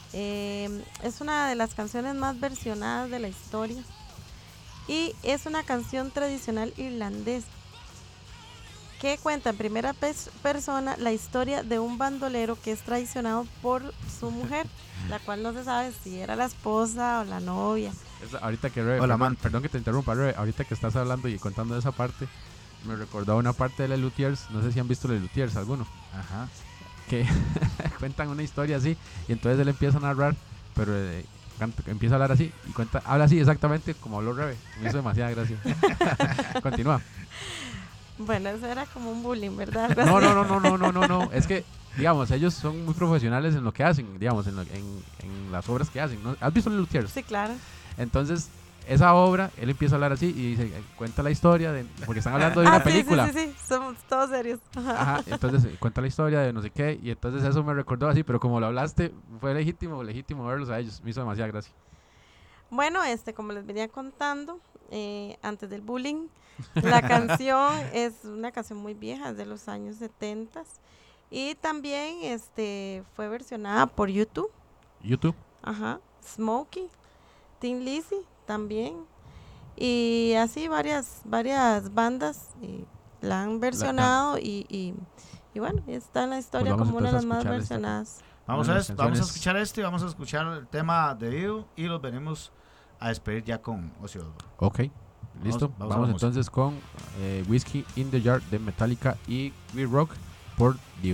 B: Es una de las canciones más versionadas de la historia y es una canción tradicional irlandesa que cuenta en primera persona la historia de un bandolero que es traicionado por su mujer, la cual no se sabe si era la esposa o la novia.
C: Ahorita que Rebe,
A: Hola,
C: perdón,
A: man.
C: perdón que te interrumpa, Rebe, ahorita que estás hablando y contando esa parte, me recordaba una parte de Les Luthiers, no sé si han visto Les Luthiers alguno,
A: Ajá.
C: que cuentan una historia así y entonces él empieza a narrar, pero empieza a hablar así y habla así exactamente como habló Rebe. Me hizo demasiada gracia. Continúa.
B: Bueno, eso era como un bullying, ¿verdad?
C: No. Es que, digamos, ellos son muy profesionales en lo que hacen, digamos, en las obras que hacen, ¿no? ¿Has visto Les Luthiers?
B: Sí, claro.
C: Entonces, esa obra, él empieza a hablar así y dice, cuenta la historia de, porque están hablando de una película.
B: Sí, somos todos serios.
C: Ajá, entonces cuenta la historia de no sé qué, y entonces eso me recordó así, pero como lo hablaste, fue legítimo verlos a ellos, me hizo demasiada gracia.
B: Bueno, como les venía contando, antes del bullying, la canción es una canción muy vieja, es de los años 70 y también fue versionada por YouTube.
C: YouTube.
B: Ajá, Smokey, Tin Lizzy también, y así varias bandas la han versionado y bueno, está en la historia
C: Pues vamos
B: como una de las
C: entonces a
B: más
C: escuchar
B: versionadas.
A: Vamos
C: Una
A: a,
C: de las
A: vamos a
C: canciones.
A: escuchar y vamos a escuchar el tema de Dio y los venimos a despedir ya con Ozzy Osbourne.
C: Ok, listo.
A: Vamos a la
C: Vamos
A: música.
C: entonces con Whiskey in the Jar de Metallica y We Rock por Dio.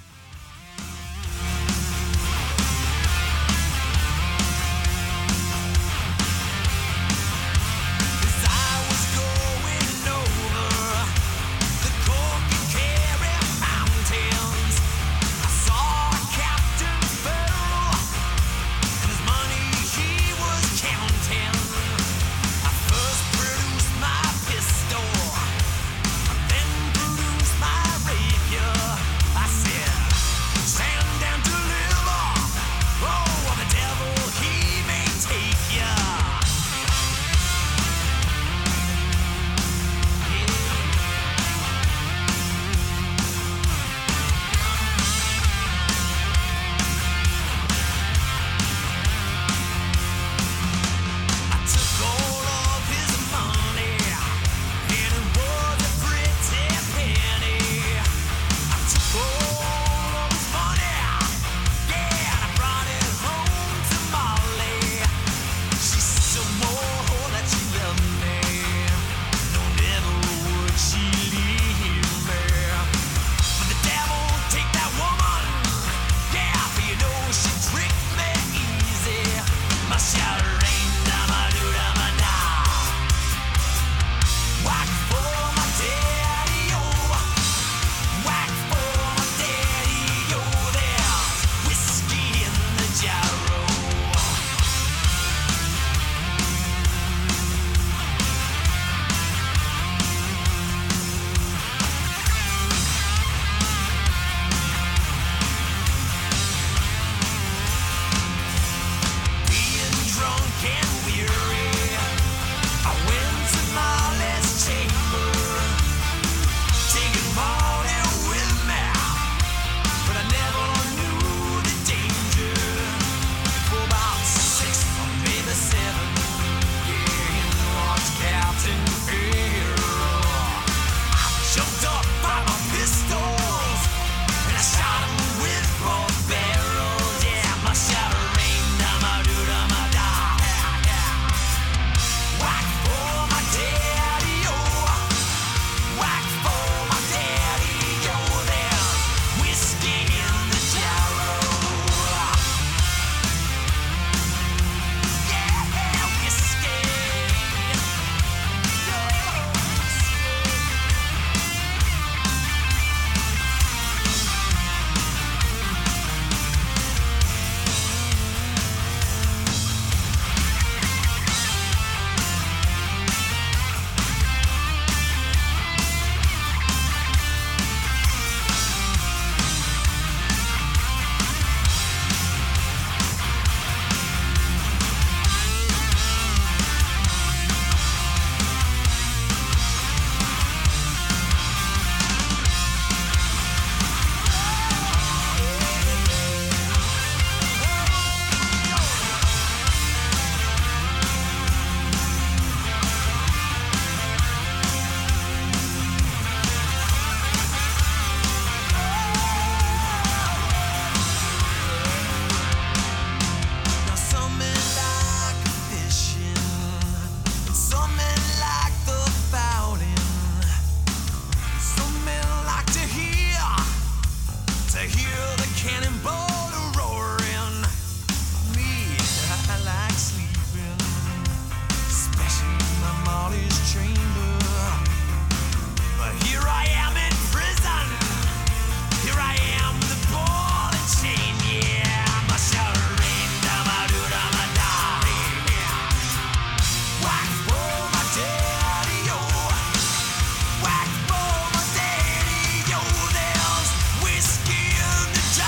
H: As I was going over the cork and carry mountains, I saw Captain Farrell and his money he was counting. I first produced my pistol, then produced my rapier. I said, to hear the cannonball roaring. Me, I like sleeping, especially in my Molly's chamber. But here I am in prison. Here I am, the ball and chain. Yeah, I'm a surrender, my dude, I'm a darling. Whack for my daddy, yo. Whack for my daddy, yo. There's whiskey in the jar.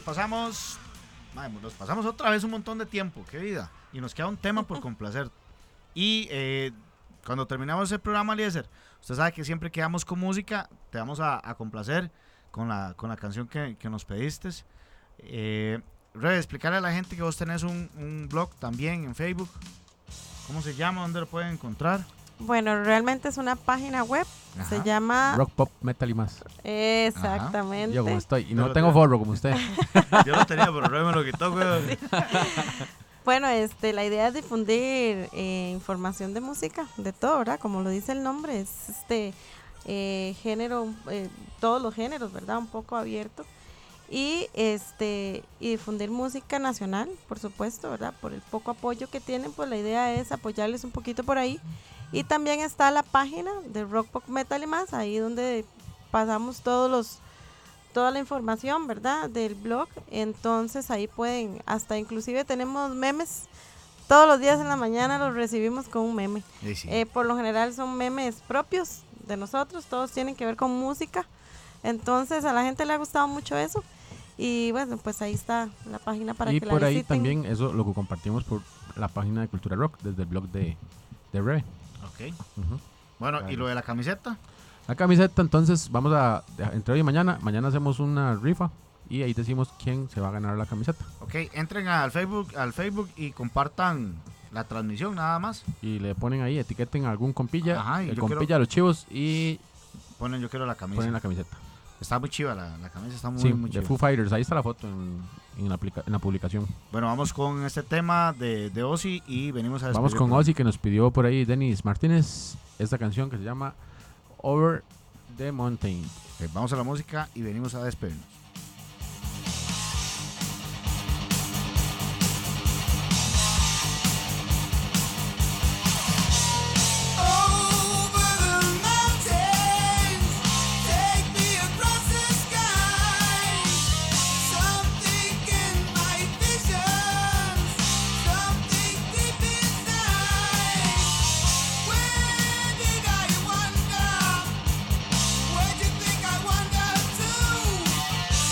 A: pasamos otra vez un montón de tiempo, qué vida. Y nos queda un tema por complacer. Y cuando terminamos el programa, Eliezer, usted sabe que siempre que vamos con música, te vamos a complacer con la canción que nos pediste. Rebe, explicarle a la gente que vos tenés un blog también en Facebook. ¿Cómo se llama? ¿Dónde lo pueden encontrar?
B: Bueno, realmente es una página web.
A: Ajá.
B: Se llama...
C: Rock, pop, metal y más.
B: Exactamente.
C: Yo como estoy. Y
A: Yo
C: no
A: lo
C: tengo
A: tengo.
C: forro como usted.
A: Yo lo tenía, pero Rebe me lo quitó, güey.
B: Bueno, la idea es difundir información de música, de todo, ¿verdad? Como lo dice el nombre, es género, todos los géneros, ¿verdad? Un poco abierto. Y y difundir música nacional, por supuesto, ¿verdad? Por el poco apoyo que tienen, pues la idea es apoyarles un poquito por ahí. Y también está la página de Rock, Pop, Metal y más, ahí donde pasamos toda la información, ¿verdad? Del blog. Entonces ahí pueden, hasta inclusive tenemos memes. Todos los días en la mañana los recibimos con un meme.
A: Sí.
B: Por lo general son memes propios de nosotros, todos tienen que ver con música. Entonces a la gente le ha gustado mucho eso. Y bueno, pues ahí está la página para
C: Y
B: que
C: por
B: la
C: ahí
B: visiten.
C: también, eso lo que compartimos por la página de Cultura Rock, desde el blog de Rebe.
A: Ok.
C: Ujú.
A: Bueno,
C: Claro.
A: ¿y lo de la camiseta?
C: La camiseta, entonces, vamos entre hoy y mañana. Mañana hacemos una rifa y ahí decimos quién se va a ganar la camiseta.
A: Ok, entren al Facebook y compartan la transmisión nada más.
C: Y le ponen ahí, etiqueten a algún compilla,
A: Ajá, y
C: el
A: yo
C: compilla
A: quiero-
C: los chivos y
A: Ponen yo quiero la camisa.
C: ponen la camiseta.
A: Está muy chiva la camisa, está muy,
C: Sí,
A: muy
C: de
A: chiva.
C: Foo Fighters, ahí está la foto en la publicación.
A: Bueno, vamos con este tema de Ozzy y venimos a
C: Vamos
A: despedir
C: con
A: el
C: Ozzy, que nos pidió por ahí Denis Martínez esta canción que se llama Over the Mountain.
A: programa. Ok, vamos a la música y venimos a despedirnos.
H: Over the mountains, take me across the sky. Something in my visions, something deep inside. Where did I wander? Where do you think I wandered to?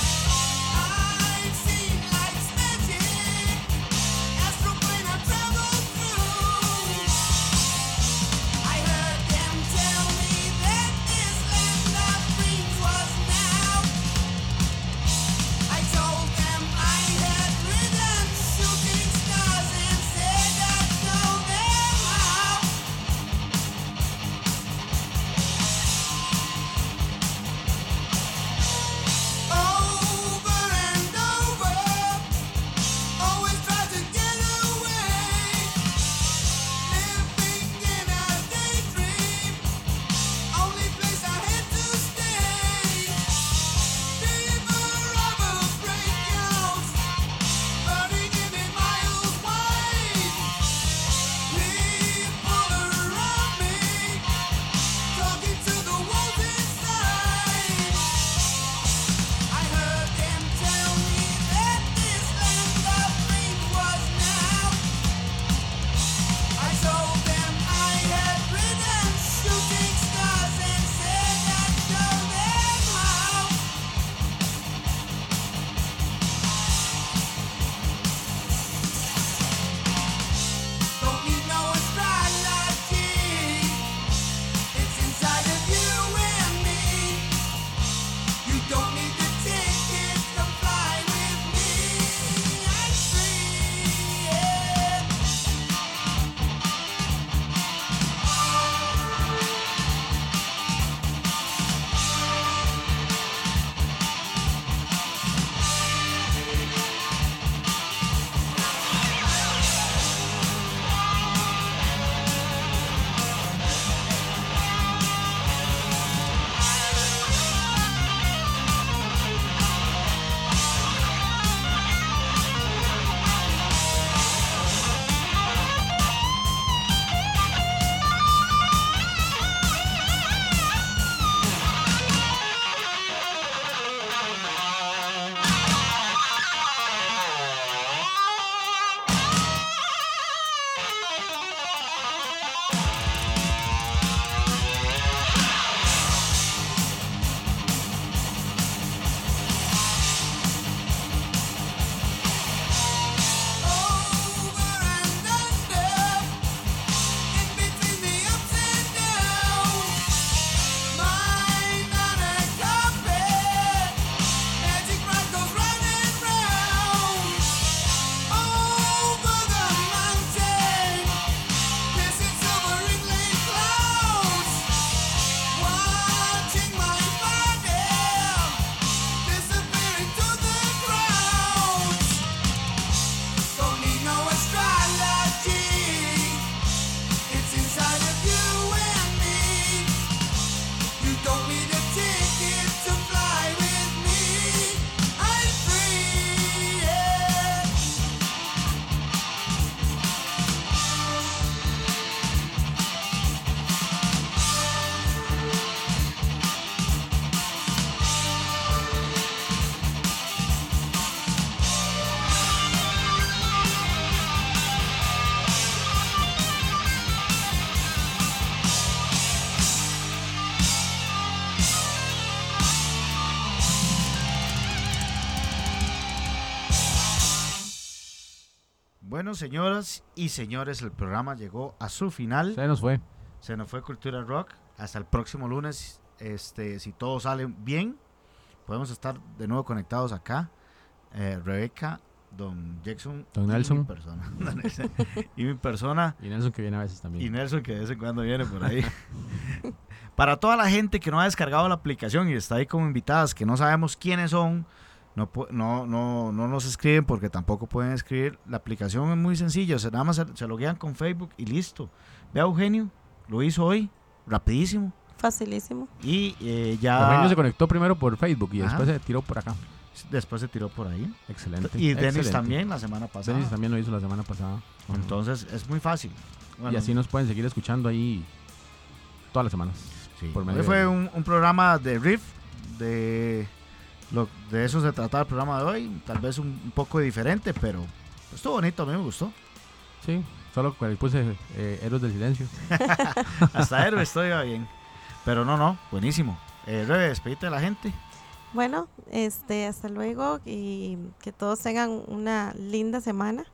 A: Bueno, señoras y señores, el programa llegó a su final.
C: Se nos fue.
A: Se nos fue Cultura Rock. Hasta el próximo lunes. Si todo sale bien, podemos estar de nuevo conectados acá. Rebeca, Don Jackson,
C: Don Nelson.
A: y mi persona. Don Nelson y mi persona.
C: Y Nelson, que viene a veces
A: Y
C: también.
A: Nelson, que de vez en cuando viene por ahí. Para toda la gente que no ha descargado la aplicación y está ahí como invitadas, que no sabemos quiénes son, no nos escriben porque tampoco pueden escribir. La aplicación es muy sencilla, o sea, nada más se loguean con Facebook y listo. Vea, Eugenio, lo hizo hoy, rapidísimo.
B: Facilísimo.
A: Y ya
C: Eugenio se conectó primero por Facebook y
A: Ajá.
C: después se tiró por acá.
A: después se tiró por ahí.
C: Excelente.
A: Y Dennis
C: excelente.
A: también la semana pasada.
C: Dennis también lo hizo la semana pasada. Ajá.
A: Entonces es muy fácil. Bueno,
C: y así nos pueden seguir escuchando ahí todas las semanas.
A: sí.
C: por medio
A: Hoy fue
C: de-
A: un programa de riff, de eso se trataba el programa de hoy. Tal vez un poco diferente, pero estuvo bonito, a mí me gustó.
C: Sí, solo que le puse Héroes del Silencio.
A: Hasta héroe estoy bien. Pero no, buenísimo. Rebe, despedite de la gente.
B: Bueno, hasta luego y que todos tengan una linda semana,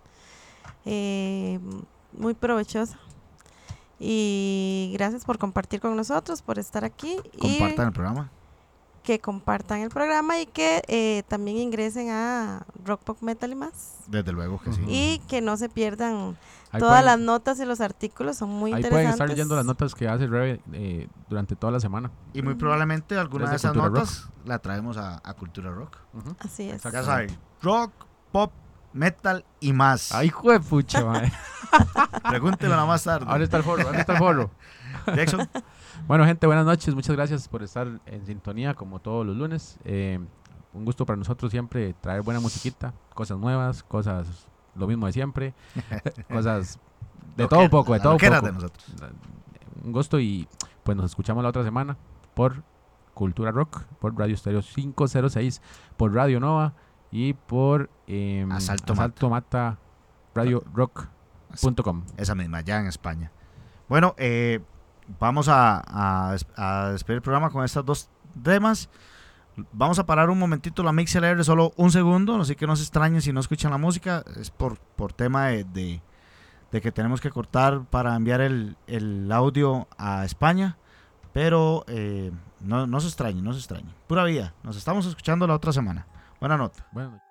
B: muy provechosa. Y gracias por compartir con nosotros, por estar aquí.
A: Compartan
B: y
A: el programa.
B: que compartan el programa y que también ingresen a Rock Pop Metal y más.
A: Desde luego que sí.
C: Ujú.
B: Y que no se pierdan
C: Ahí
B: todas
C: pueden-
B: las notas y los artículos, son muy
C: Ahí
B: interesantes.
C: pueden estar leyendo las notas que hace Rebe durante toda la semana.
A: Y muy probablemente alguna de
C: Desde
A: esas
C: Cultura
A: notas la traemos a Cultura Rock.
C: Ujú.
B: Así es.
A: Ya saben, rock, pop, metal y más.
C: Ay, juepucha, mae.
A: Pregúntemela más tarde.
C: ¿Dónde está el forro? ¿Dónde está el forro?
A: Jackson,
C: Bueno, gente, buenas noches. Muchas gracias por estar en sintonía como todos los lunes. Un gusto para nosotros siempre traer buena musiquita, cosas nuevas, cosas lo mismo de siempre, cosas de todo un poco, de todo un
A: era
C: poco.
A: de nosotros.
C: Un gusto y pues nos escuchamos la otra semana por Cultura Rock, por Radio Estéreo 506, por Radio Nova y por
A: Asalto
C: Mata Radio Rock.com.
A: Esa misma, ya en España. Bueno, vamos a despedir el programa con estas dos temas. Vamos a parar un momentito la MixLR, solo un segundo, así que no se extrañen si no escuchan la música. Es por tema de que tenemos que cortar para enviar el audio a España. Pero no se extrañen, no se extrañen. Pura vida, nos estamos escuchando la otra semana. Buena nota.
C: Bueno.